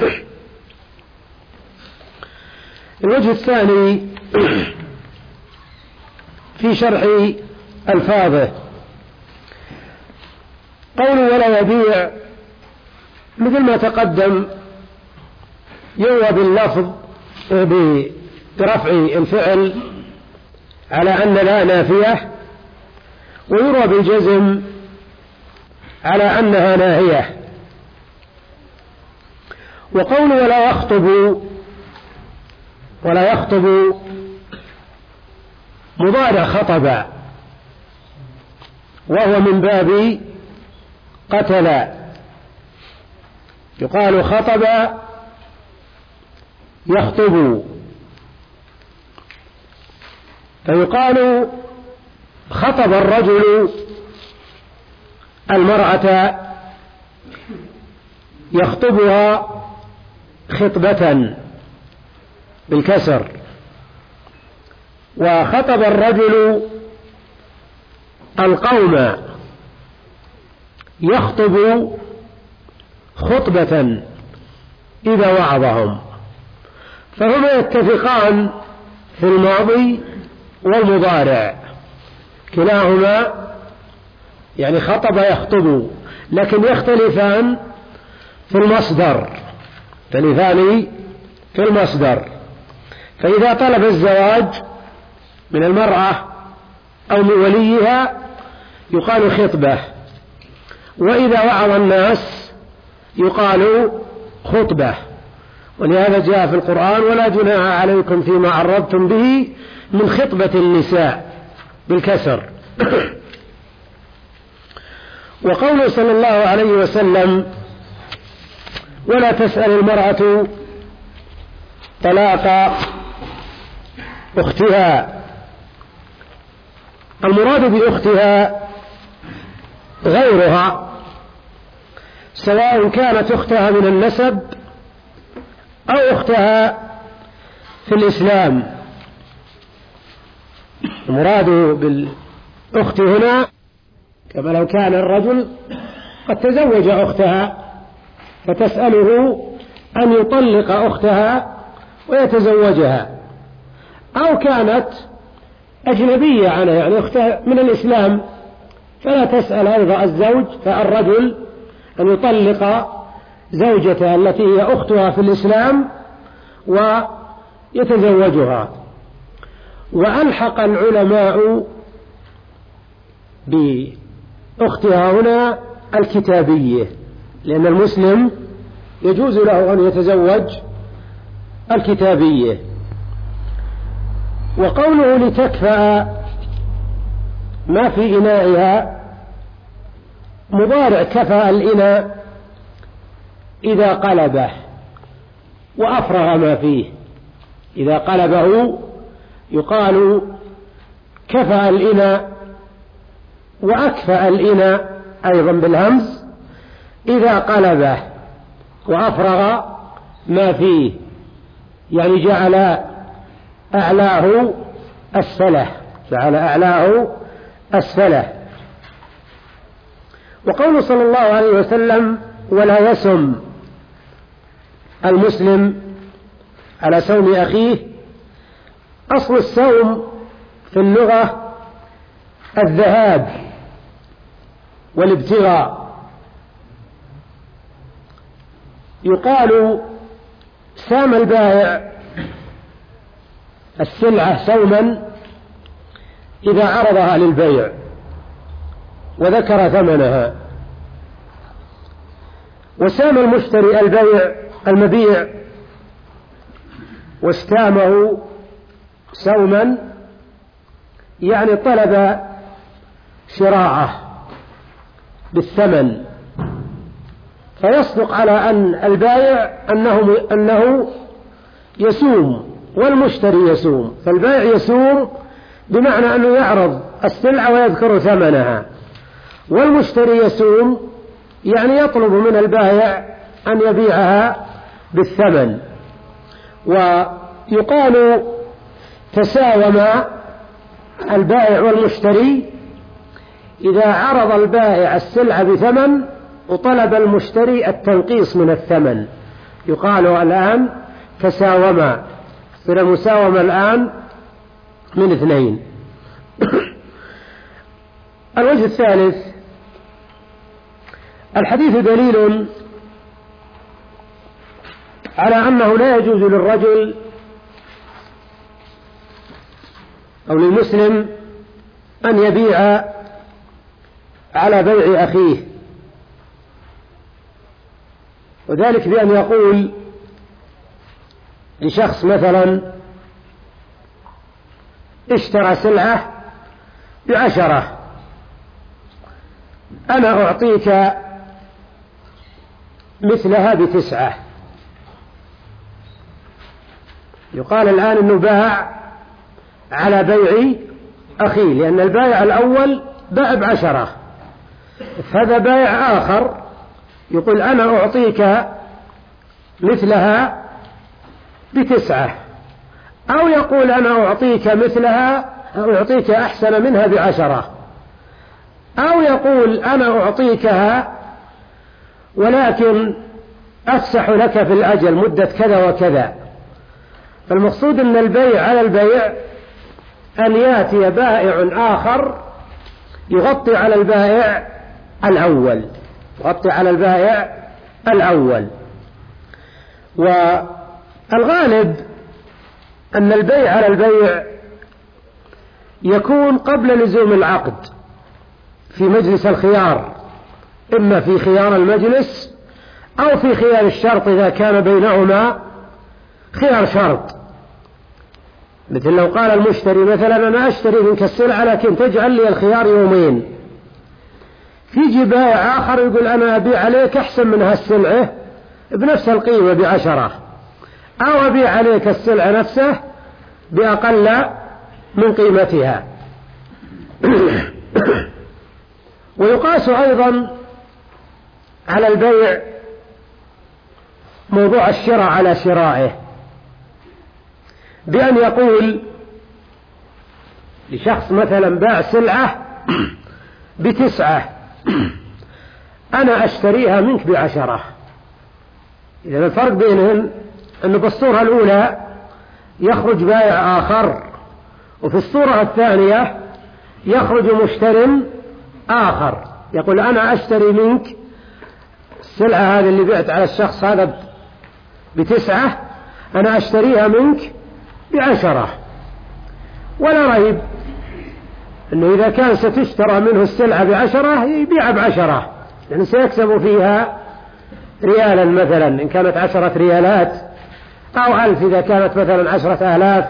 الوجه الثاني في شرح ألفاظه قوله ولا يبيع مثل ما تقدم يروى باللفظ برفع الفعل على أن لا نافية، ويروى بالجزم على أنها ناهية. وقول ولا يخطب ولا يخطب مضارع خطب، وهو من باب قتل. يقال خطب يخطب، فيقال خطب الرجل المرأة يخطبها خطبة بالكسر، وخطب الرجل القوم يخطب خطبة إذا وعظهم. فهما يتفقان في الماضي والمضارع، كلاهما يعني خطب يخطب، لكن يختلفان في المصدر يختلفان في المصدر. فإذا طلب الزواج من المرأة أو من وليها يقال خطبة، وإذا وعظ الناس يقال خطبة، ولهذا جاء في القرآن: ولا جناح عليكم فيما عرضتم به من خطبة النساء بالكسر. وقوله صلى الله عليه وسلم: ولا تسأل المرأة طلاق أختها، المراد بأختها غيرها، سواء كانت أختها من النسب أو أختها في الإسلام. المراد بالأخت هنا كما لو كان الرجل قد تزوج أختها فتسأله أن يطلق أختها ويتزوجها، أو كانت أجنبية عنها يعني أختها من الإسلام فلا تسأل أيضا الزوج فالرجل أن يطلق زوجته التي هي أختها في الإسلام ويتزوجها. وألحق العلماء بأختها هنا الكتابية، لأن المسلم يجوز له أن يتزوج الكتابية. وقوله لتكفأ ما في إنائها، مضارع كفأ الإناء إذا قلبه وأفرغ ما فيه. إذا قلبه يقال كفأ الإناء، وأكفأ الإناء أيضا بالهمز إذا قلبه وأفرغ ما فيه، يعني جعل أعلاه أسفله، جعل أعلاه أسفله. وقول صلى الله عليه وسلم: ولا يسم المسلم على سوم أخيه، أصل السوم في اللغة الذهاب والابتغاء. يقال سام البائع السلعة سوما إذا عرضها للبيع وذكر ثمنها، وسام المشتري البيع المبيع واستامه سوما يعني طلب شراعه بالثمن، فيصدق على أن البائع أنه, أنه يسوم والمشتري يسوم. فالبائع يسوم بمعنى أنه يعرض السلعة ويذكر ثمنها، والمشتري يسوم يعني يطلب من البائع أن يبيعها بالثمن. ويقال تساوم البائع والمشتري إذا عرض البائع السلعة بثمن وطلب المشتري التنقيص من الثمن، يقال الآن تساوما. صار المساومة الآن من اثنين. الوجه الثالث: الحديث دليل على أنه لا يجوز للرجل أو للمسلم أن يبيع على بيع أخيه، وذلك بأن يقول لشخص مثلا اشترى سلعة بعشرة، أنا أعطيك مثلها بتسعة. يقال الآن أنه باع على بيع أخيه، لأن البائع الأول باع بعشرة، هذا بائع آخر يقول أنا أعطيك مثلها بتسعة، أو يقول أنا أعطيك مثلها أو أعطيك أحسن منها بعشرة، أو يقول أنا أعطيكها ولكن أفسح لك في الأجل مدة كذا وكذا. فالمقصود أن البيع على البيع أن يأتي بائع آخر يغطي على البائع الأول، يغطي على البائع الأول. والغالب أن البيع على البيع يكون قبل لزوم العقد في مجلس الخيار، إما في خيار المجلس أو في خيار الشرط إذا كان بينهما خيار شرط، مثل لو قال المشتري مثلا أنا أشتري منك السلعة لكن تجعل لي الخيار يومين، فيجي بائع آخر يقول أنا أبيع عليك أحسن من هالسلعة بنفس القيمة بعشرة، أو أبيع عليك السلعة نفسه بأقل من قيمتها. ويقاس أيضا على البيع موضوع الشراء على شرائه، بأن يقول لشخص مثلا باع سلعة بتسعة أنا أشتريها منك بعشرة. إذا الفرق بينهم أنه بالصورة الأولى يخرج بائع آخر، وفي الصورة الثانية يخرج مشتر آخر يقول أنا أشتري منك السلعة هذه اللي بعت على الشخص هذا بتسعة أنا أشتريها منك بعشرة. ولا ريب أنه إذا كان ستشترى منه السلعة بعشرة يبيع بعشرة، لأنه سيكسب فيها ريالا مثلا إن كانت عشرة ريالات، أو ألف إذا كانت مثلا عشرة آلاف.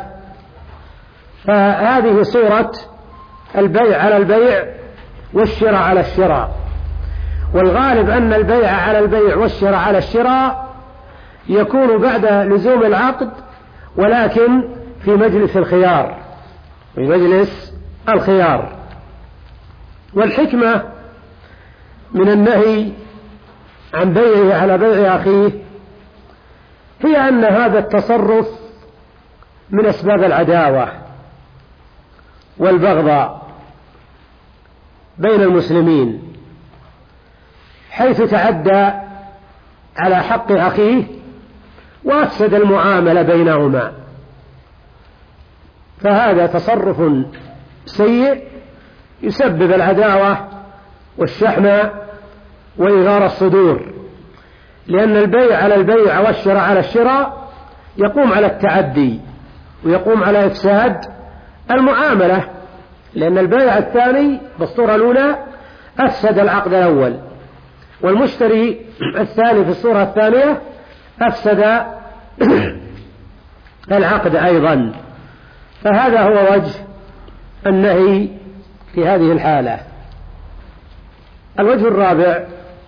فهذه صورة البيع على البيع والشراء على الشراء. والغالب أن البيع على البيع والشراء على الشراء يكون بعد لزوم العقد، ولكن في مجلس الخيار، في مجلس الخيار. والحكمة من النهي عن بيعه على بيع أخيه هي أن هذا التصرف من أسباب العداوة والبغضاء بين المسلمين، حيث تعدى على حق أخيه وأفسد المعاملة بينهما. فهذا تصرف سيء يسبب العداوة والشحنة وإغار الصدور، لأن البيع على البيع والشراء على الشراء يقوم على التعدي ويقوم على إفساد المعاملة، لأن البيع الثاني بالصورة الأولى أفسد العقد الأول، والمشتري الثاني في الصورة الثانية أفسد العقد أيضا. فهذا هو وجه النهي في هذه الحالة. الوجه الرابع،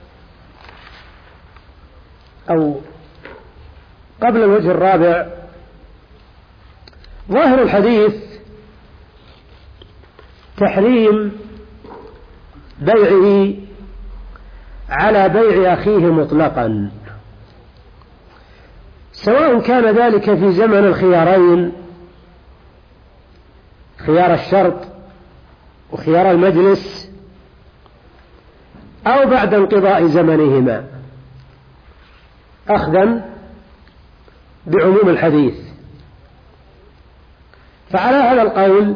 أو قبل الوجه الرابع، ظاهر الحديث تحريم بيعه على بيع أخيه مطلقا، سواء كان ذلك في زمن الخيارين، خيار الشرط وخيار المجلس، أو بعد انقضاء زمنهما، أخذا بعموم الحديث. فعلى هذا القول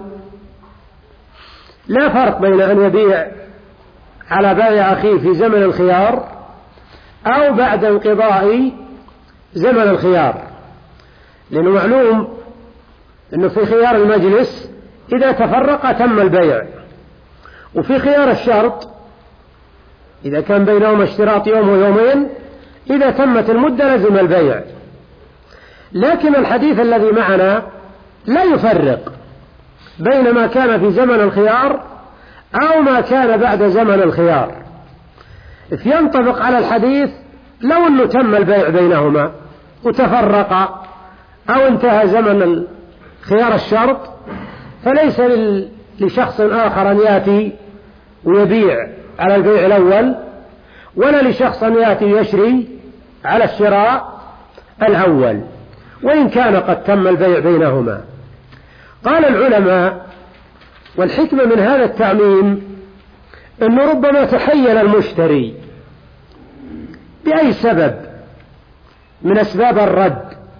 لا فرق بين أن يبيع على بيع أخيه في زمن الخيار أو بعد انقضاء زمن الخيار، لأنه معلوم أنه في خيار المجلس إذا تفرق تم البيع، وفي خيار الشرط إذا كان بينهما اشتراط يوم ويومين إذا تمت المدة لزم البيع. لكن الحديث الذي معنا لا يفرق بين ما كان في زمن الخيار أو ما كان بعد زمن الخيار، فينطبق على الحديث لو أنه تم البيع بينهما وتفرق أو انتهى زمن خيار الشرط، فليس لشخص آخر أن يأتي ويبيع على البيع الأول، ولا لشخص أن يأتي يشري على الشراء الأول، وإن كان قد تم البيع بينهما. قال العلماء: والحكمة من هذا التعميم أنه ربما تحيل المشتري بأي سبب من أسباب الرد،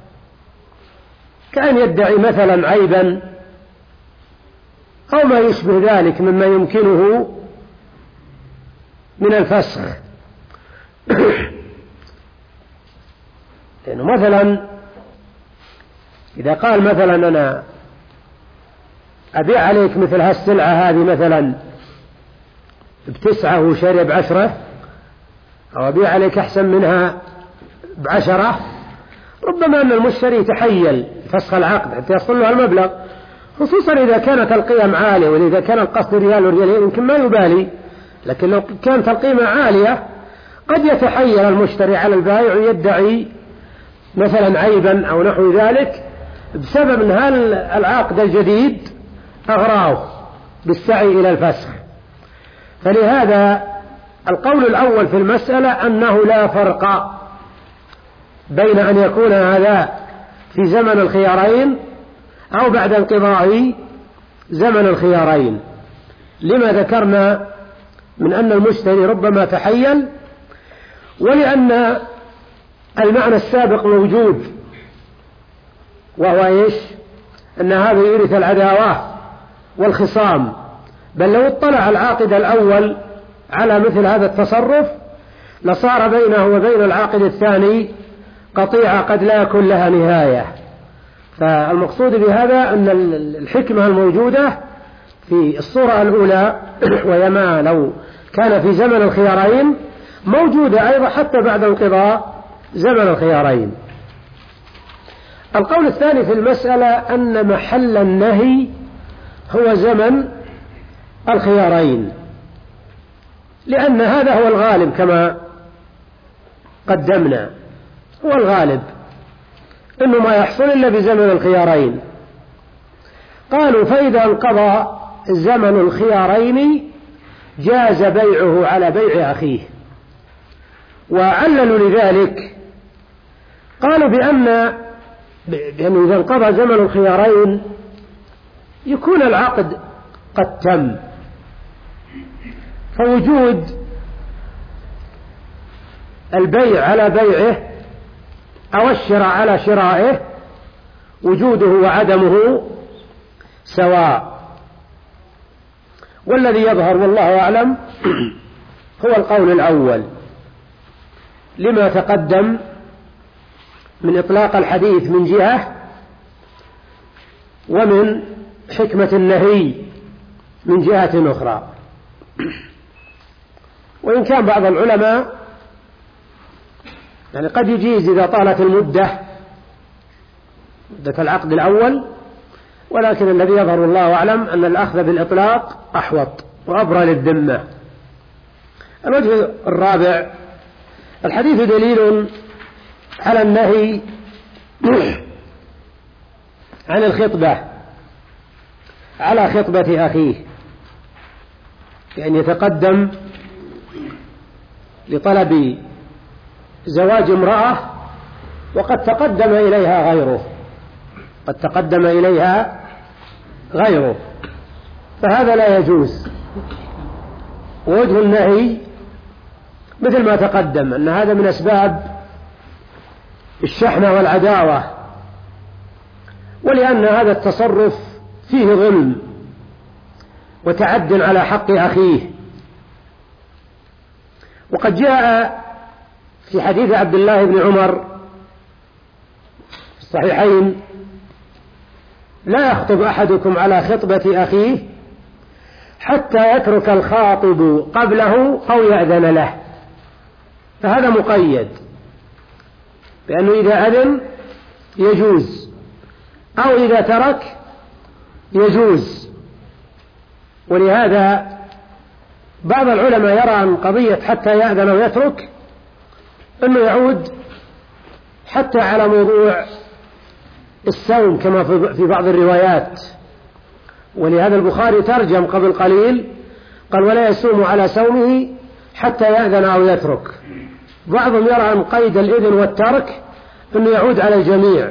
كأن يدعي مثلا عيبا أو ما يشبه ذلك مما يمكنه من الفسخ. لأنه مثلا إذا قال مثلا أنا أبيع عليك مثل هالسلعة هذه مثلا بتسعة وشارية بعشرة، أو أبيع عليك أحسن منها بعشرة، ربما أن المشتري يتحيل فسخ العقد حتى يصل له المبلغ، خصوصا إذا كانت القيم عالية، وإذا كان القصد ريال وريالين يمكن ما يبالي، لكن لو كانت القيمة عالية قد يتحيل المشتري على البائع ويدعي مثلا عيبا أو نحو ذلك بسبب أن هذا العقد الجديد أغراه بالسعي إلى الفسخ. فلهذا القول الأول في المسألة أنه لا فرق بين أن يكون هذا في زمن الخيارين أو بعد انقضاء زمن الخيارين، لما ذكرنا من أن المشتري ربما تحيل، ولأن المعنى السابق موجود، وهو إيش؟ أن هذا يورث العداوة والخصام، بل لو اطلع العاقد الأول على مثل هذا التصرف لصار بينه وبين العاقد الثاني قطيعة قد لا يكون لها نهاية. فالمقصود بهذا أن الحكمة الموجودة في الصورة الأولى وهي ما لو كان في زمن الخيارين موجودة أيضا حتى بعد انقضاء زمن الخيارين. القول الثاني في المسألة أن محل النهي هو زمن الخيارين، لأن هذا هو الغالب كما قدمنا، هو الغالب إنه ما يحصل إلا بزمن الخيارين. قالوا فإذا انقضى زمن الخيارين جاز بيعه على بيع أخيه، وعللوا لذلك قالوا بأن بأنه إذا انقضى زمن الخيارين يكون العقد قد تم، فوجود البيع على بيعه أو الشراء على شرائه وجوده وعدمه سواء. والذي يظهر والله أعلم هو القول الأول لما تقدم من إطلاق الحديث من جهة، ومن حكمة النهي من جهة أخرى. وإن كان بعض العلماء يعني قد يجيز إذا طالت المدة مدة العقد الأول، ولكن الذي يظهر الله أعلم أن الأخذ بالإطلاق أحوط وأبرى للذمة. الوجه الرابع: الحديث دليل على النهي عن الخطبة على خطبة أخيه، يعني يتقدم لطلب زواج امرأة وقد تقدم إليها غيره قد تقدم إليها غيره فهذا لا يجوز. ووجه النهي مثل ما تقدم أن هذا من أسباب الشحنة والعداوة، ولأن هذا التصرف فيه ظلم وتعد على حق أخيه. وقد جاء في حديث عبد الله بن عمر في الصحيحين: لا يخطب أحدكم على خطبة أخيه حتى يترك الخاطب قبله أو يأذن له. فهذا مقيد بأنه إذا أذن يجوز، أو إذا ترك يجوز. ولهذا بعض العلماء يرى أن قضية حتى يأذن ويترك أنه يعود حتى على موضوع الصوم كما في بعض الروايات. ولهذا البخاري ترجم قبل قليل قال: ولا يصوم على صومه حتى يأذن أو يترك. بعضهم يرى أن قيد الإذن والترك أنه يعود على الجميع.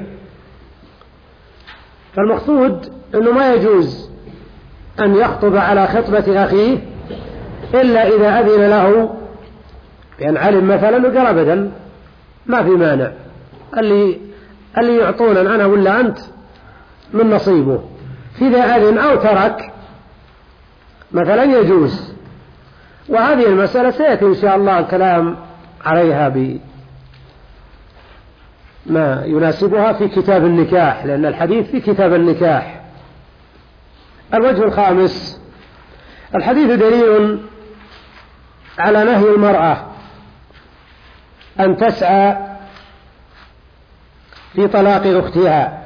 فالمقصود أنه ما يجوز أن يخطب على خطبة أخيه إلا إذا أذن له، بأن علم مثلا وقال أبدا ما في مانع، اللي اللي يعطونا أنا ولا أنت من نصيبه. فإذا أذن أو ترك مثلا يجوز. وهذه المسألة سيأتي إن شاء الله الكلام عليها بما يناسبها في كتاب النكاح، لأن الحديث في كتاب النكاح. الوجه الخامس: الحديث دليل على نهي المرأة أن تسعى في طلاق أختها.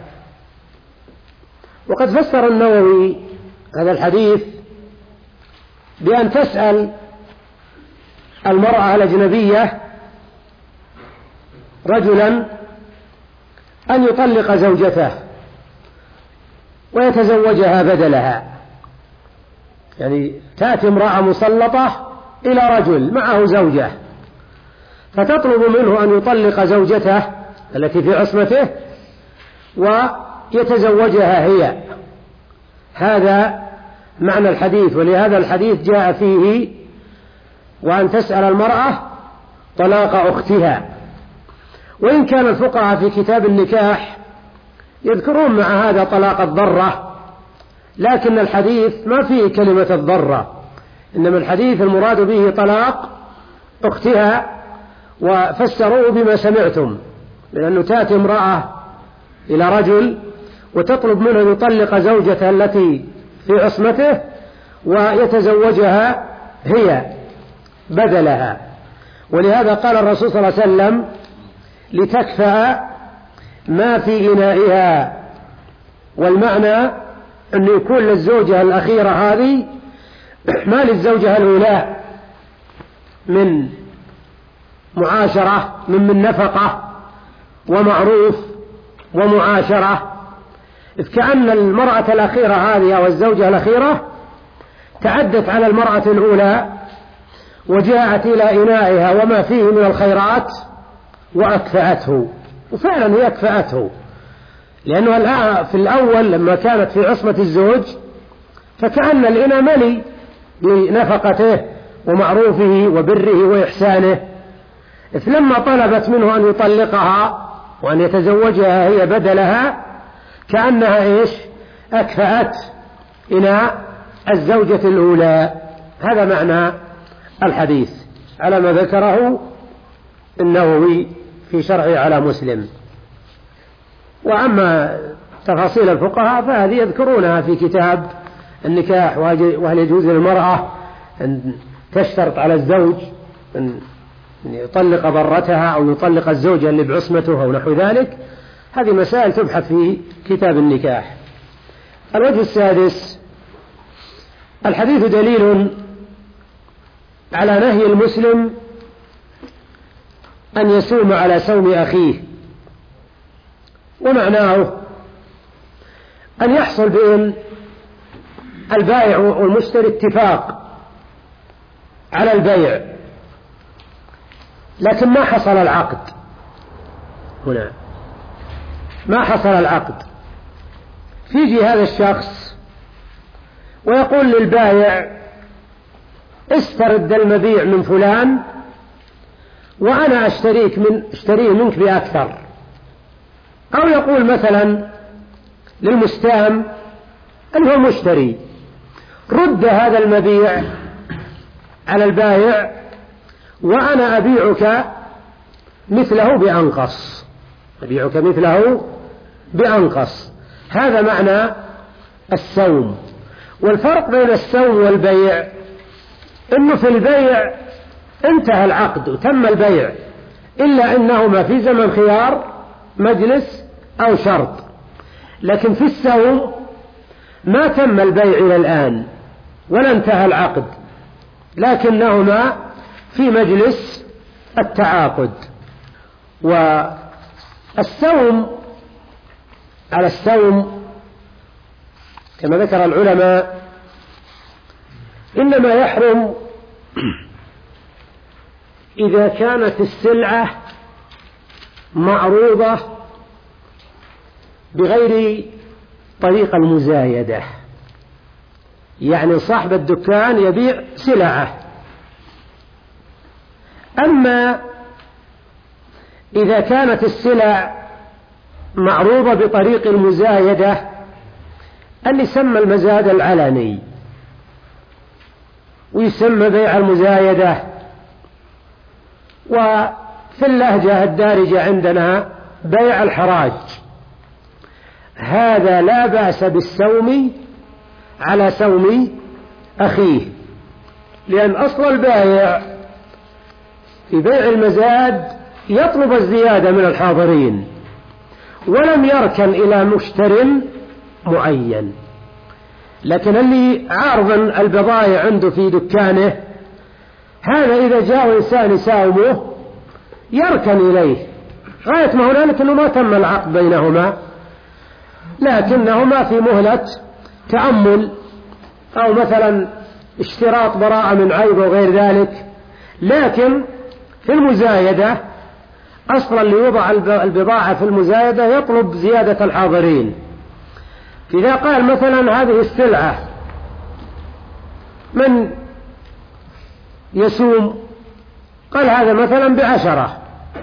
وقد فسر النووي هذا الحديث بأن تسأل المرأة الأجنبية رجلا أن يطلق زوجته ويتزوجها بدلها، يعني تأتي امرأة مسلطة إلى رجل معه زوجة فتطلب منه أن يطلق زوجته التي في عصمته ويتزوجها هي. هذا معنى الحديث، ولهذا الحديث جاء فيه وأن تسأل المرأة طلاق أختها. وإن كان الفقهاء في كتاب النكاح يذكرون مع هذا طلاق الضرة، لكن الحديث ما فيه كلمة الضرة، إنما الحديث المراد به طلاق أختها، وفسروه بما سمعتم، لأنه تأتي امرأة إلى رجل وتطلب منه أن يطلق زوجته التي في عصمته ويتزوجها هي بدلها. ولهذا قال الرسول صلى الله عليه وسلم لتكفأ ما في إنائها، والمعنى أن يكون للزوجة الأخيرة هذه ما للزوجة الأولى من معاشرة، من من نفقة ومعروف ومعاشرة، إذ كأن المرأة الأخيرة هذه أو الزوجة الأخيرة تعدت على المرأة الأولى وجاءت إلى إنائها وما فيه من الخيرات وأكفأته، وفعلا هي أكفأته، لأنه الآن في الأول لما كانت في عصمة الزوج فكأن الإناء ملي بنفقته ومعروفه وبره وإحسانه، إذ لما طلبت منه أن يطلقها وأن يتزوجها هي بدلها كأنها إيش أكفأت إناء الزوجة الأولى. هذا معنى الحديث على ما ذكره النووي في شرحه على مسلم. وأما تفاصيل الفقهاء فهذه يذكرونها في كتاب النكاح، وهل يجوز للمرأة أن تشترط على الزوج أن يطلق ضرتها أو يطلق الزوجة اللي بعصمته أو نحو ذلك. هذه مسائل تبحث في كتاب النكاح. الوجه السادس: الحديث دليل على نهي المسلم أن يسوم على سوم أخيه، ومعناه أن يحصل بين البائع والمشتري اتفاق على البيع لكن ما حصل العقد، هنا ما حصل العقد، فيجي هذا الشخص ويقول للبائع استرد المبيع من فلان وأنا أشتريك من اشتريه منك بأكثر، أو يقول مثلا للمستام اللي هو مشتري رد هذا المبيع على البائع وأنا أبيعك مثله بأنقص، أبيعك مثله بأنقص. هذا معنى السوم. والفرق بين السوم والبيع إنه في البيع انتهى العقد وتم البيع، إلا إنهما في زمن خيار مجلس أو شرط، لكن في السوم ما تم البيع إلى الآن ولا انتهى العقد، لكنهما في مجلس التعاقد. والسوم على السوم كما ذكر العلماء إنما يحرم إذا كانت السلعة معروضة بغير طريق المزايدة، يعني صاحب الدكان يبيع سلعة. أما إذا كانت السلع معروضة بطريق المزايدة اللي يسمى المزاد العلني ويسمى بيع المزايدة، وفي اللهجة الدارجة عندنا بيع الحراج، هذا لا بأس بالسوم على سوم أخيه، لأن أصل البائع في بيع المزاد يطلب الزيادة من الحاضرين، ولم يركن إلى مشتر معين. لكن اللي عارض البضائع عنده في دكانه هذا إذا جاء إنسان يساومه يركن إليه غاية ما هنالك أنه ما تم العقد بينهما، لكنهما في مهلة تأمل أو مثلا اشتراط براءة من عيب وغير ذلك. لكن في المزايدة أصلا اللي يوضع البضاعة في المزايدة يطلب زيادة الحاضرين. إذا قال مثلا هذه السلعة من يسوم قال هذا مثلا بعشرة،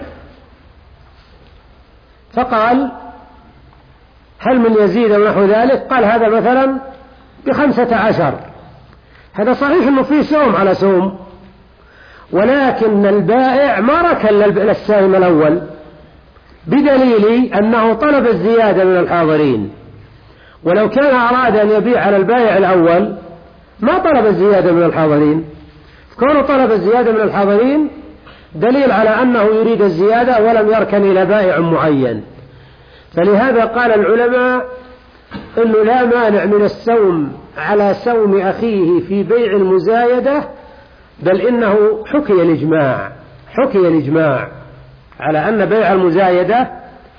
فقال هل من يزيد ونحو ذلك؟ قال هذا مثلا بخمسة عشر. هذا صحيح أنه فيه سوم على سوم، ولكن البائع ما ركن للسائم الأول بدليل أنه طلب الزيادة من الحاضرين. ولو كان أراد أن يبيع على البائع الأول ما طلب الزيادة من الحاضرين، كونه طلب الزيادة من الحاضرين دليل على أنه يريد الزيادة ولم يركن إلى بائع معين. فلهذا قال العلماء أنه لا مانع من السوم على سوم أخيه في بيع المزايدة، بل إنه حكي الإجماع حكي الإجماع على أن بيع المزايدة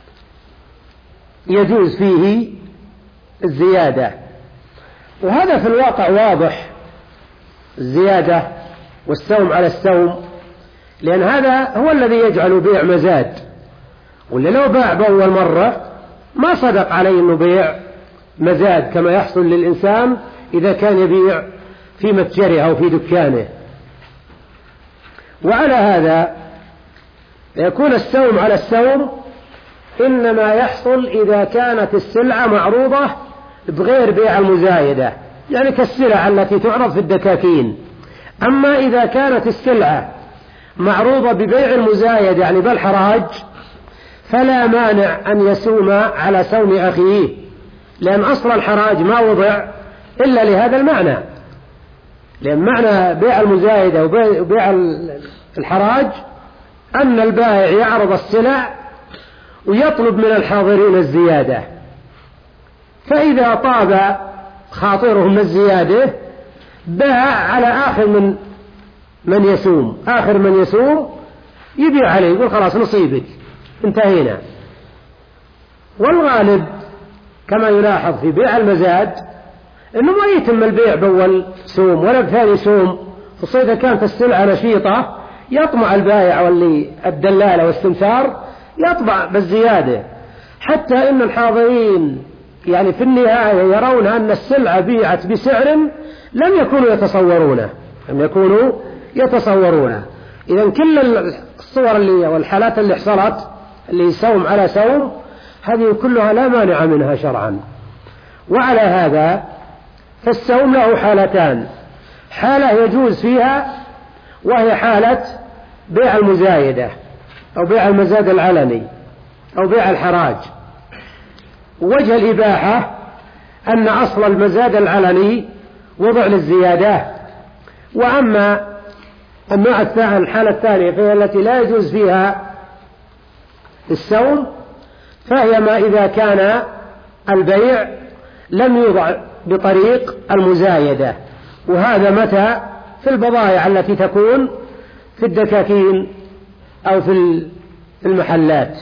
يجوز فيه الزيادة. وهذا في الواقع واضح، الزيادة والسوم على السوم، لأن هذا هو الذي يجعل بيع مزاد. واللي لو باع بأول مرة ما صدق عليه أنه بيع مزاد كما يحصل للإنسان إذا كان يبيع في متجره أو في دكانه. وعلى هذا يكون السوم على السوم إنما يحصل إذا كانت السلعة معروضة بغير بيع المزايدة، يعني كالسلع التي تعرض في الدكاكين. أما إذا كانت السلعة معروضة ببيع المزايدة يعني بالحراج فلا مانع أن يسوم على سوم أخيه، لأن أصل الحراج ما وضع إلا لهذا المعنى. لأن معنى بيع المزايدة وبيع الحراج أن البائع يعرض السلع ويطلب من الحاضرين الزيادة، فإذا طاب خاطرهم الزيادة باع على آخر من من يسوم، آخر من يسوم يبيع عليه يقول خلاص نصيبك انتهينا. والغالب كما يلاحظ في بيع المزاد انه ما يتم البيع باول سوم ولا بثاني سوم، خصوصا اذا كانت السلعه نشيطه يطمع البائع واللي الدلال والسمسار يطمع بالزياده، حتى ان الحاضرين يعني في النهايه يرون ان السلعه بيعت بسعر لم يكونوا يتصورونه لم يكونوا يتصورونه اذا كل الصور اللي والحالات اللي حصلت اللي سوم على سوم هذه كلها لا مانع منها شرعا. وعلى هذا فالسوم له حالتان، حالة يجوز فيها وهي حالة بيع المزايدة أو بيع المزاد العلني أو بيع الحراج. وجه الإباحة أن أصل المزاد العلني وضع للزيادة. وأما النوع الثاني الحالة الثانية فهي التي لا يجوز فيها السوم، فهي ما إذا كان البيع لم يوضع بطريق المزايدة، وهذا متى في البضائع التي تكون في الدكاكين أو في المحلات.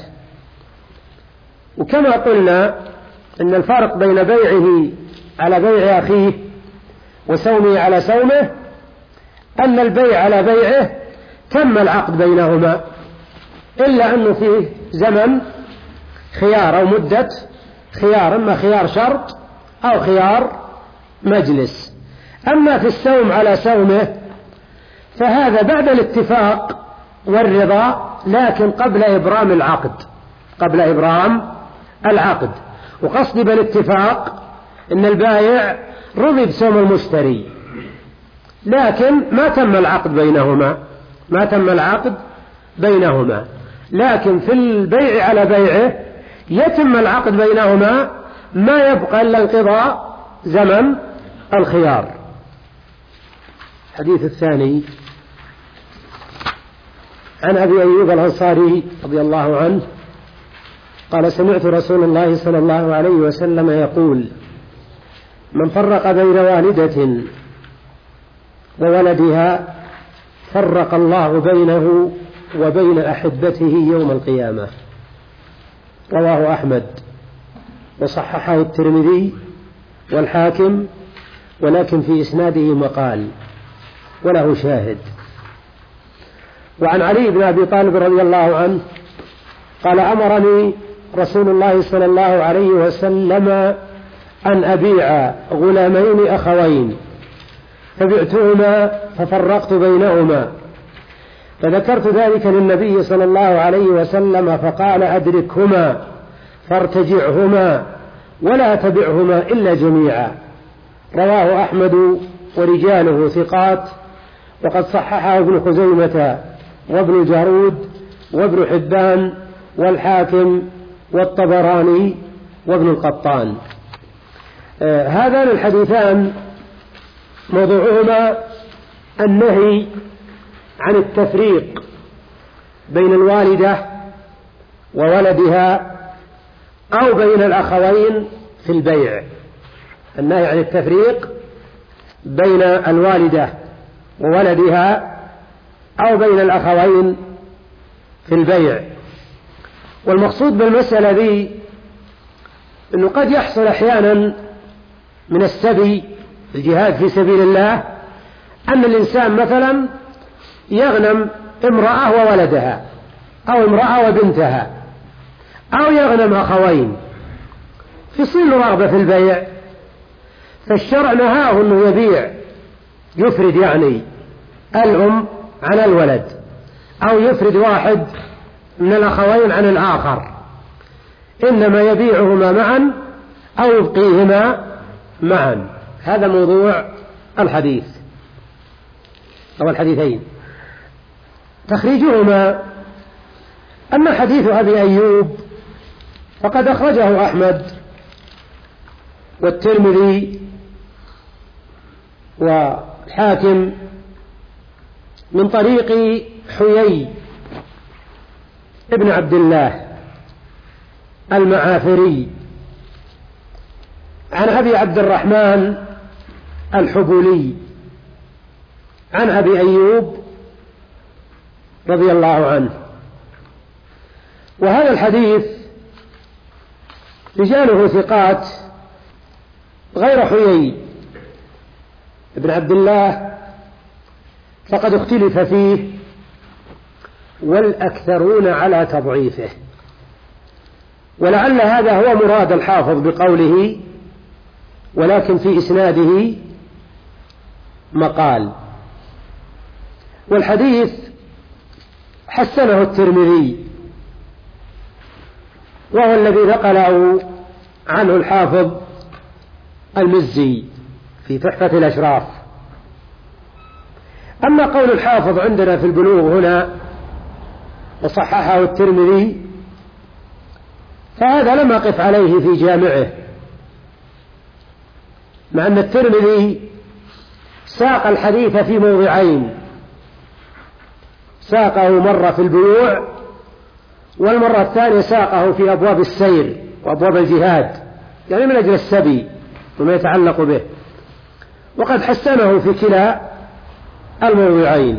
وكما قلنا إن الفرق بين بيعه على بيع أخيه وسومه على سومه أن البيع على بيعه تم العقد بينهما، إلا أنه فيه زمن خيار أو مدة خيار، إما خيار شرط أو خيار مجلس. أما في السوم على سومه فهذا بعد الاتفاق والرضا، لكن قبل إبرام العقد قبل إبرام العقد. وقصدي بالاتفاق إن البائع رضي بسوم المشتري لكن ما تم العقد بينهما ما تم العقد بينهما لكن في البيع على بيعه يتم العقد بينهما ما يبقى إلا انقضاء زمن الخيار. الحديث الثاني عن أبي أيوب الأنصاري رضي الله عنه قال سمعت رسول الله صلى الله عليه وسلم يقول من فرق بين والدة وولدها فرق الله بينه وبين أحبته يوم القيامة. رواه أحمد وصححه الترمذي والحاكم، ولكن في إسناده مقال وله شاهد. وعن علي بن أبي طالب رضي الله عنه قال أمرني رسول الله صلى الله عليه وسلم أن أبيع غلامين أخوين فبعتهما ففرقت بينهما، فذكرت ذلك للنبي صلى الله عليه وسلم فقال أدركهما فارتجعهما ولا تبعهما إلا جميعا. رواه أحمد ورجاله ثقات، وقد صححه ابن خزيمة وابن جارود وابن حبان والحاكم والطبراني وابن القطان. آه هذان الحديثان موضوعهما النهي عن التفريق بين الوالدة وولدها أو بين الأخوين في البيع. النهي عن التفريق بين الوالدة وولدها أو بين الأخوين في البيع. والمقصود بالمسألة دي أنه قد يحصل أحيانا من السبي الجهاد في سبيل الله أن الإنسان مثلا يغنم امرأة وولدها أو امرأة وبنتها أو يغنم أخوين، فيصير رغبة في البيع، فالشرع نهاه أنه يبيع يفرد يعني الأم عن الولد أو يفرد واحد من الأخوين عن الآخر، إنما يبيعهما معا أو يبقيهما معا. هذا موضوع الحديث أو الحديثين. تخريجهما: أما حديث أبي أيوب فقد أخرجه أحمد والترمذي والحاكم من طريق حيي ابن عبد الله المعافري عن أبي عبد الرحمن الحبولي عن أبي أيوب رضي الله عنه. وهذا الحديث رجاله ثقات غير حيي ابن عبد الله فقد اختلف فيه والأكثرون على تضعيفه، ولعل هذا هو مراد الحافظ بقوله ولكن في إسناده مقال. والحديث حسنه الترمذي وهو الذي نقله عنه الحافظ المزي في تحفة الأشراف. أما قول الحافظ عندنا في البلوغ هنا وصححه الترمذي فهذا لم أقف عليه في جامعه، مع أن الترمذي ساق الحديث في موضعين، ساقه مرة في البيوع والمرة الثانية ساقه في أبواب السير وأبواب الجهاد، يعني من أجل السبي وما يتعلق به، وقد حسنه في كلا الموضعين.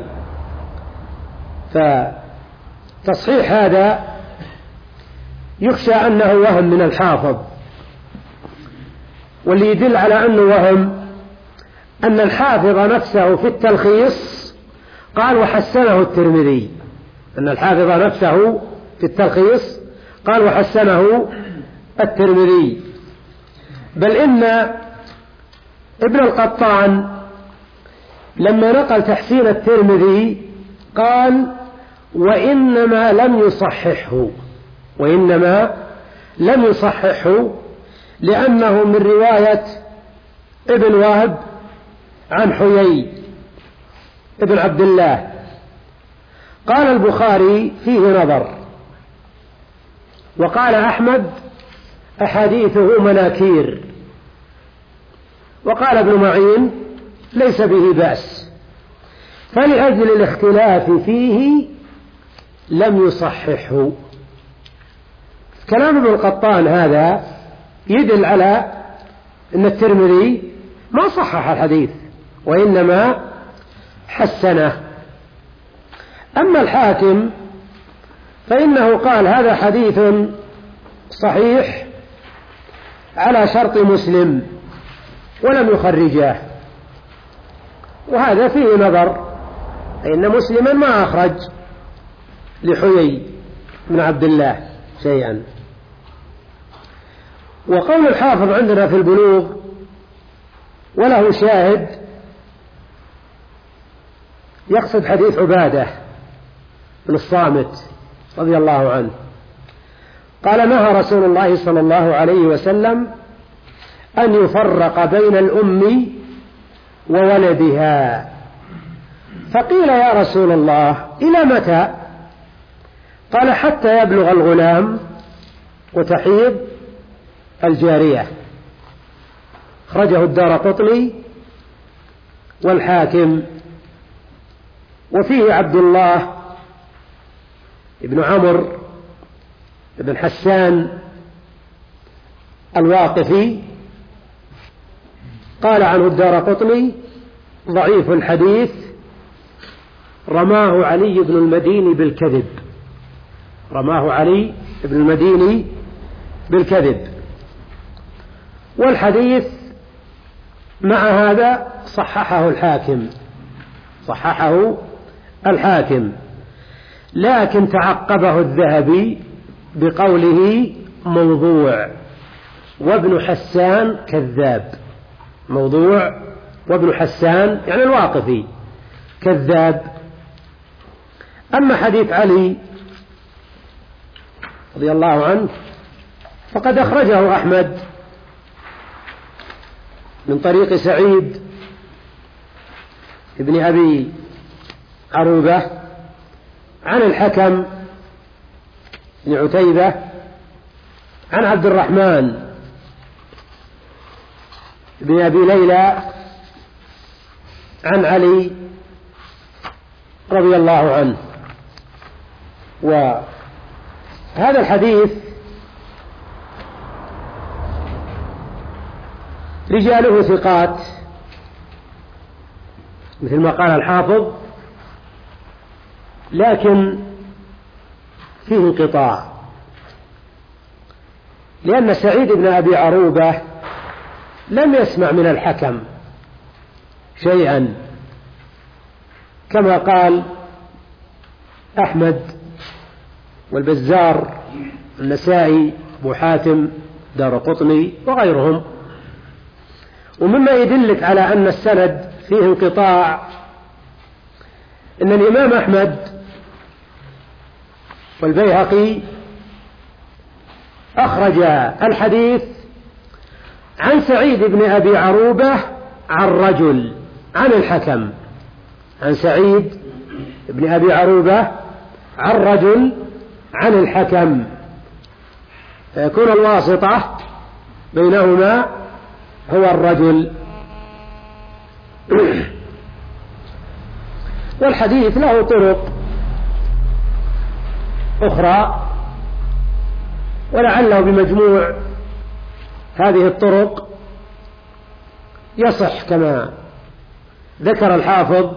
فتصحيح هذا يخشى أنه وهم من الحافظ، واللي يدل على أنه وهم أن الحافظ نفسه في التلخيص قال وحسنه الترمذي، أن الحافظ نفسه في التلخيص قال وحسنه الترمذي، بل إن ابن القطان لما نقل تحسين الترمذي قال وإنما لم يصححه، وإنما لم يصححه لأنه من رواية ابن وهب عن حيي ابن عبد الله. قال البخاري فيه نظر، وقال أحمد أحاديثه مناكير، وقال ابن معين ليس به بأس، فلأجل الاختلاف فيه لم يصححه. كلام ابن القطان هذا يدل على أن الترمذي ما صحح الحديث وإنما حسنه. أما الحاكم فإنه قال هذا حديث صحيح على شرط مسلم ولم يخرجاه، وهذا فيه نظر، فإن مسلما ما أخرج لحيي بن عبد الله شيئا. وقول الحافظ عندنا في البلوغ وله شاهد يقصد حديث عبادة بن الصامت رضي الله عنه قال نهى رسول الله صلى الله عليه وسلم أن يفرق بين الأم وولدها، فقيل يا رسول الله إلى متى؟ قال حتى يبلغ الغلام وتحيض الجارية. أخرجه الدارقطني والحاكم. وفيه عبد الله ابن عمرو بن حسان الواقفي قال عنه الدارقطني ضعيف الحديث، رماه علي بن المديني بالكذب، رماه علي بن المديني بالكذب. والحديث مع هذا صححه الحاكم، صححه الحاكم، لكن تعقبه الذهبي بقوله موضوع وابن حسان كذاب. موضوع وابن حسان يعني الواقفي كذاب. أما حديث علي رضي الله عنه فقد أخرجه أحمد من طريق سعيد ابن أبي عروبة عن الحكم بن عتيبة عن عبد الرحمن بن أبي ليلى عن علي رضي الله عنه. وهذا الحديث رجاله ثقات مثل ما قال الحافظ، لكن فيه انقطاع، لأن سعيد بن أبي عروبة لم يسمع من الحكم شيئا كما قال أحمد والبزار النسائي أبو حاتم دارقطني وغيرهم. ومما يدلك على أن السند فيه انقطاع أن الإمام أحمد والبيهقي أخرج الحديث عن سعيد بن أبي عروبة عن رجل عن الحكم، عن سعيد بن أبي عروبة عن رجل عن الحكم، فيكون الواسطة بينهما هو الرجل. والحديث له طرق أخرى، ولعله بمجموع هذه الطرق يصح كما ذكر الحافظ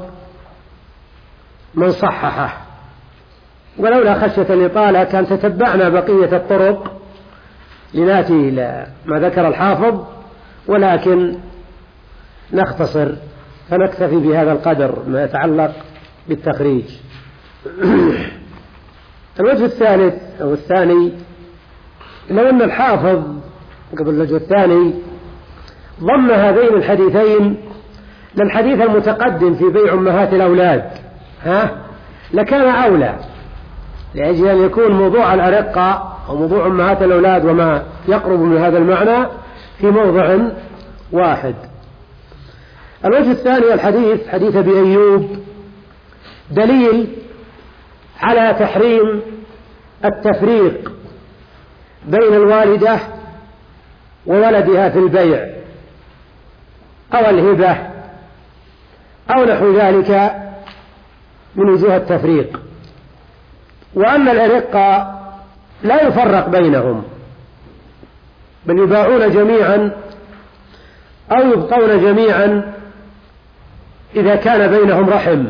من صححه. ولولا خشية الإطالة كان تتبعنا بقية الطرق لناتي إلى ما ذكر الحافظ، ولكن نختصر فنكتفي بهذا القدر ما يتعلق بالتخريج. الوجه الثالث أو الثاني، لو أن الحافظ قبل الوجه الثاني ضم هذين الحديثين للحديث المتقدم في بيع أمهات الأولاد ها لكان أولى، لأجل أن يكون موضوع الأرقة أو موضوع أمهات الأولاد وما يقرب من هذا المعنى في موضع واحد. الوجه الثاني الحديث حديث أبي أيوب دليل على تحريم التفريق بين الوالدة وولدها في البيع أو الهبة أو نحو ذلك من وجوه التفريق. وأما الأرقة لا يفرق بينهم، بل يباعون جميعا أو يبقون جميعا إذا كان بينهم رحم،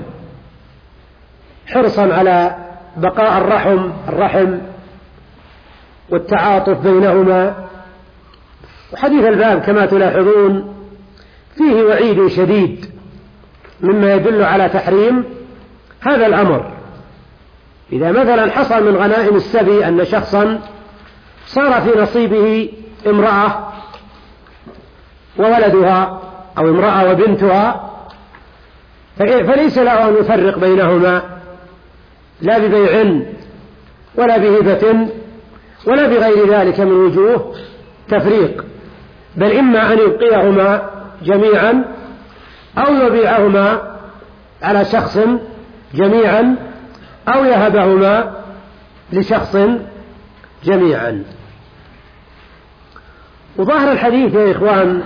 حرصا على بقاء الرحم الرحم والتعاطف بينهما. وحديث الباب كما تلاحظون فيه وعيد شديد مما يدل على تحريم هذا الأمر. إذا مثلا حصل من غنائم السبي أن شخصا صار في نصيبه امرأة وولدها أو امرأة وبنتها، فليس له أن يفرق بينهما لا ببيع ولا بهبة ولا بغير ذلك من وجوه تفريق، بل إما أن يبقيهما جميعا أو يبيعهما على شخص جميعا أو يهبهما لشخص جميعا. وظاهر الحديث يا إخوان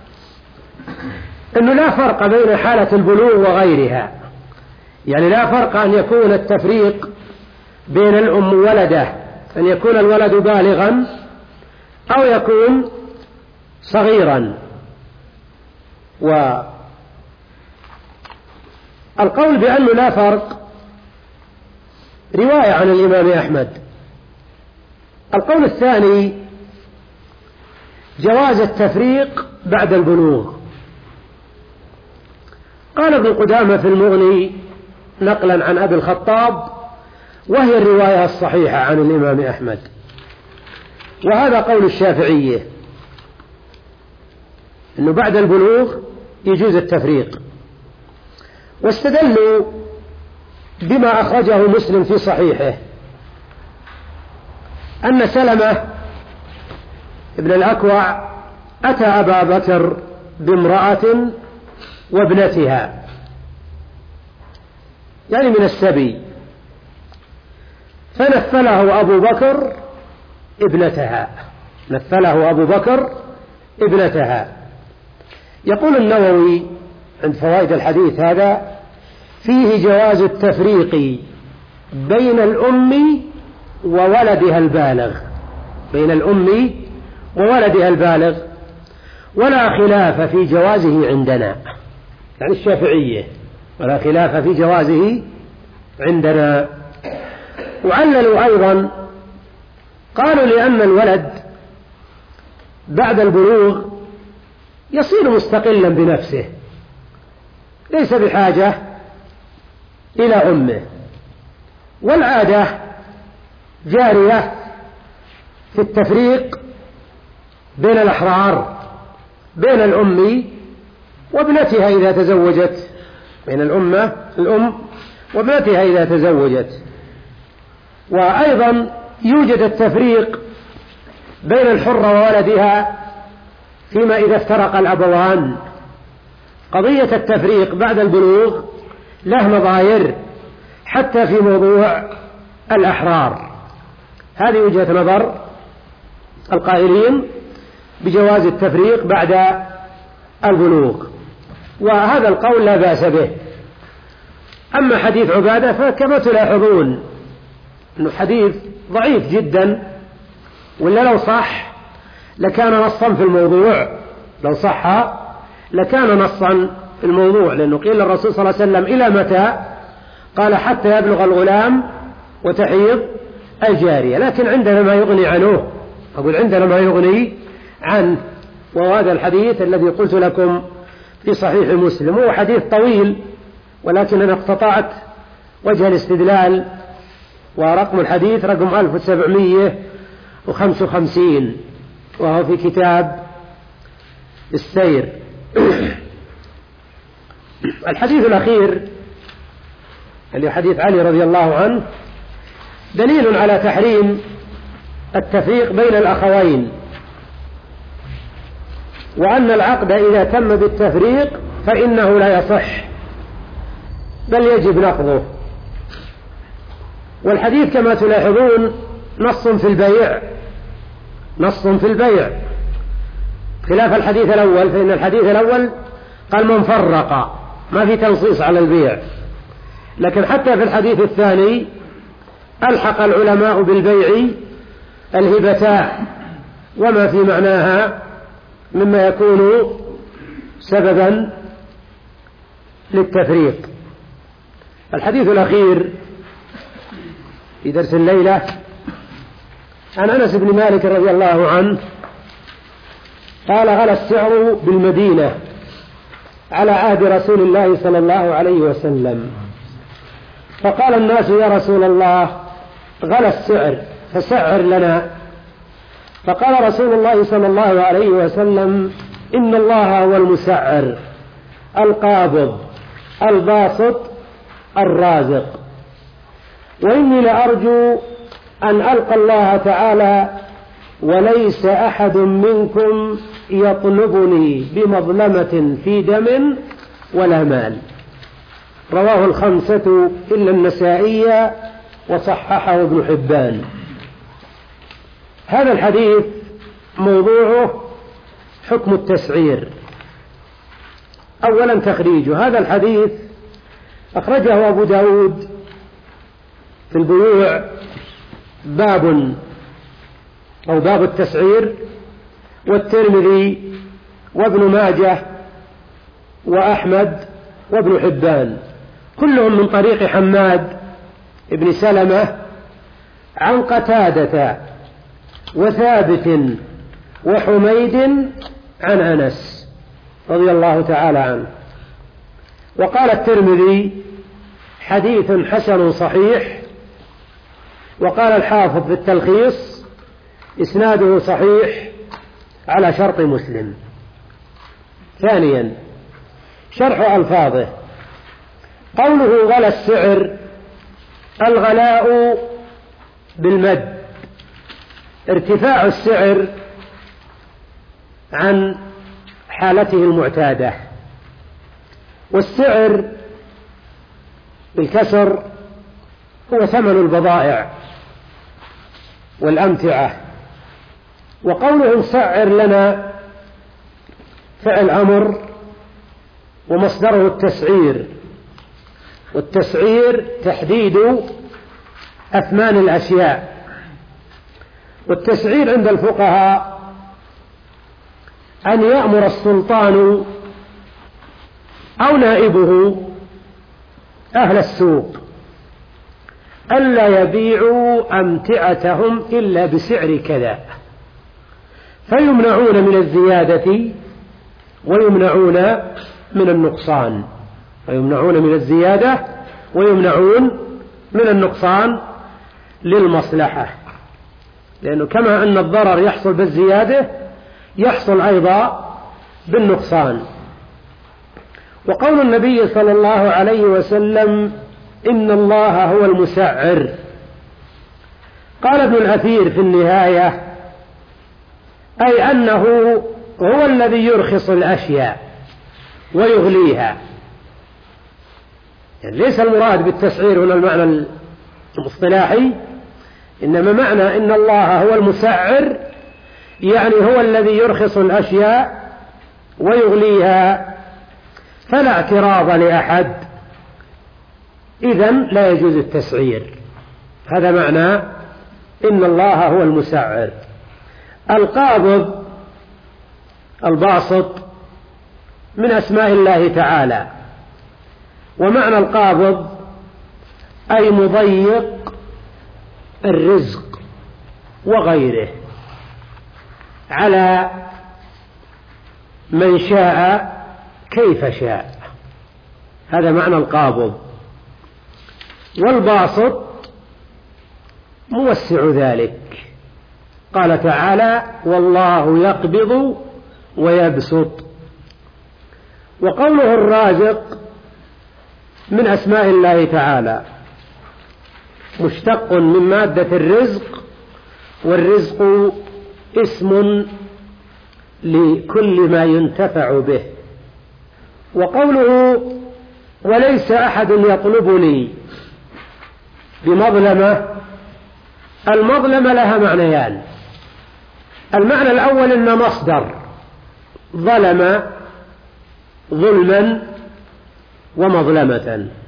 أنه لا فرق بين حالة البلوغ وغيرها، يعني لا فرق أن يكون التفريق بين الأم وولده، أن يكون الولد بالغا أو يكون صغيرا. والقول بأنه لا فرق رواية عن الإمام أحمد. القول الثاني جواز التفريق بعد البلوغ. قال ابن قدامة في المغني نقلا عن أبي الخطاب، وهي الرواية الصحيحة عن الإمام أحمد، وهذا قول الشافعية أنه بعد البلوغ يجوز التفريق. واستدلوا بما أخرجه مسلم في صحيحه أن سلمة ابن الأكوع أتى أبا بكر بامرأة وابنتها، يعني من السبي، فنفله أبو بكر ابنتها نفله أبو بكر ابنتها. يقول النووي عند فوائد الحديث هذا فيه جواز التفريق بين الأم وولدها البالغ بين الأم وولدها البالغ ولا خلاف في جوازه عندنا، يعني الشافعية، ولا خلاف في جوازه عندنا. وعللوا أيضا قالوا لأن الولد بعد البلوغ يصير مستقلا بنفسه، ليس بحاجة إلى أمه، والعادة جارية في التفريق بين الأحرار، بين الأم وابنتها إذا تزوجت، بين الأمة الأم وابنتها إذا تزوجت. وأيضا يوجد التفريق بين الحرة وولدها فيما إذا افترق الأبوان. قضية التفريق بعد البلوغ له نظائر حتى في موضوع الأحرار. هذه وجهة نظر القائلين بجواز التفريق بعد البلوغ، وهذا القول لا بأس به. أما حديث عبادة فكما تلاحظون أنه حديث ضعيف جدا، ولا لو صح لكان نصا في الموضوع، لو صح لكان نصا في الموضوع، لأنه قيل للرسول صلى الله عليه وسلم إلى متى؟ قال حتى يبلغ الغلام وتحيض الجارية، لكن عندنا ما يغني عنه، أقول عندنا ما يغني عنه. وهذا الحديث الذي قلت لكم في صحيح مسلم هو حديث طويل، ولكن أنا اقتطعت وجه الاستدلال، ورقم الحديث رقم ألف وسبعمائة وخمسة وخمسين، وهو في كتاب السير. الحديث الأخير اللي حديث علي رضي الله عنه دليل على تحريم التفريق بين الأخوين، وأن العقد إذا تم بالتفريق فإنه لا يصح بل يجب نقضه. والحديث كما تلاحظون نص في البيع نص في البيع خلاف الحديث الأول، فإن الحديث الأول قال من فرق، ما في تنصيص على البيع. لكن حتى في الحديث الثاني ألحق العلماء بالبيع الهبتاء وما في معناها مما يكون سببا للتفريط. الحديث الأخير في درس الليلة عن أنس بن مالك رضي الله عنه قال: غلا السعر بالمدينة على عهد رسول الله صلى الله عليه وسلم، فقال الناس: يا رسول الله، غلا السعر فسعر لنا. فقال رسول الله صلى الله عليه وسلم: إن الله هو المسعر القابض الباسط الرازق، وإني لأرجو أن ألقى الله تعالى وليس أحد منكم يطلبني بمظلمة في دم ولا مال. رواه الخمسة إلا النسائي وصححه ابن حبان. هذا الحديث موضوعه حكم التسعير. أولا تخريجه. هذا الحديث أخرجه أبو داود في البيوع باب أو باب التسعير، والترمذي وابن ماجه وأحمد وابن حبان، كلهم من طريق حماد ابن سلمة عن قتادة وثابت وحميد عن أنس رضي الله تعالى عنه. وقال الترمذي: حديث حسن صحيح. وقال الحافظ في التلخيص: إسناده صحيح على شرط مسلم. ثانيا شرح ألفاظه. قوله غلا السعر، الغلاء بالمد ارتفاع السعر عن حالته المعتادة، والسعر بالكسر هو ثمن البضائع والأمتعة. وقولهم سعر لنا فعل أمر ومصدره التسعير، والتسعير تحديد أثمان الأشياء. والتسعير عند الفقهاء أن يأمر السلطان أو نائبه أهل السوق ألا يبيعوا أمتعتهم إلا بسعر كذا، فيمنعون من الزيادة ويمنعون من النقصان، ويمنعون من الزيادة ويمنعون من النقصان للمصلحة، لأنه كما أن الضرر يحصل بالزيادة يحصل أيضا بالنقصان. وقول النبي صلى الله عليه وسلم: إن الله هو المسعر، قال ابن الأثير في النهاية: أي أنه هو الذي يرخص الأشياء ويغليها. يعني ليس المراد بالتسعير هنا المعنى الاصطلاحي، إنما معنى إن الله هو المسعر يعني هو الذي يرخص الأشياء ويغليها، فلا اعتراض لأحد، إذن لا يجوز التسعير. هذا معنى إن الله هو المسعر. القابض الباسط من أسماء الله تعالى، ومعنى القابض أي مضيق الرزق وغيره على من شاء كيف شاء، هذا معنى القابض. والباسط موسع ذلك، قال تعالى: والله يقبض ويبسط. وقوله الرازق من أسماء الله تعالى، مشتق من مادة الرزق، والرزق اسم لكل ما ينتفع به. وقوله وليس أحد يطلبني بمظلمة، المظلمة لها معنيان. المعنى الأول أن مصدر ظلم ظلما ومظلمة،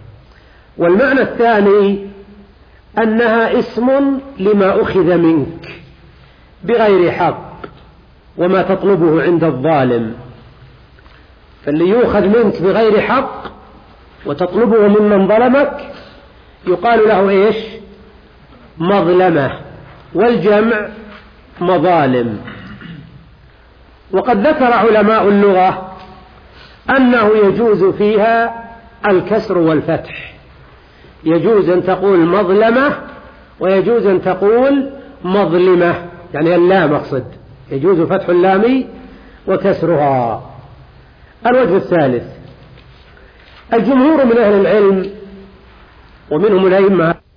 والمعنى الثاني أنها اسم لما أخذ منك بغير حق وما تطلبه عند الظالم. فاللي يؤخذ منك بغير حق وتطلبه ممن ظلمك يقال له إيش؟ مظلمة، والجمع مظالم. وقد ذكر علماء اللغة أنه يجوز فيها الكسر والفتح، يجوز أن تقول مظلمة ويجوز أن تقول مظلمة، يعني اللام أقصد، يجوز فتح اللام وكسرها. الوجه الثالث، الجمهور من أهل العلم ومنهم الأئمة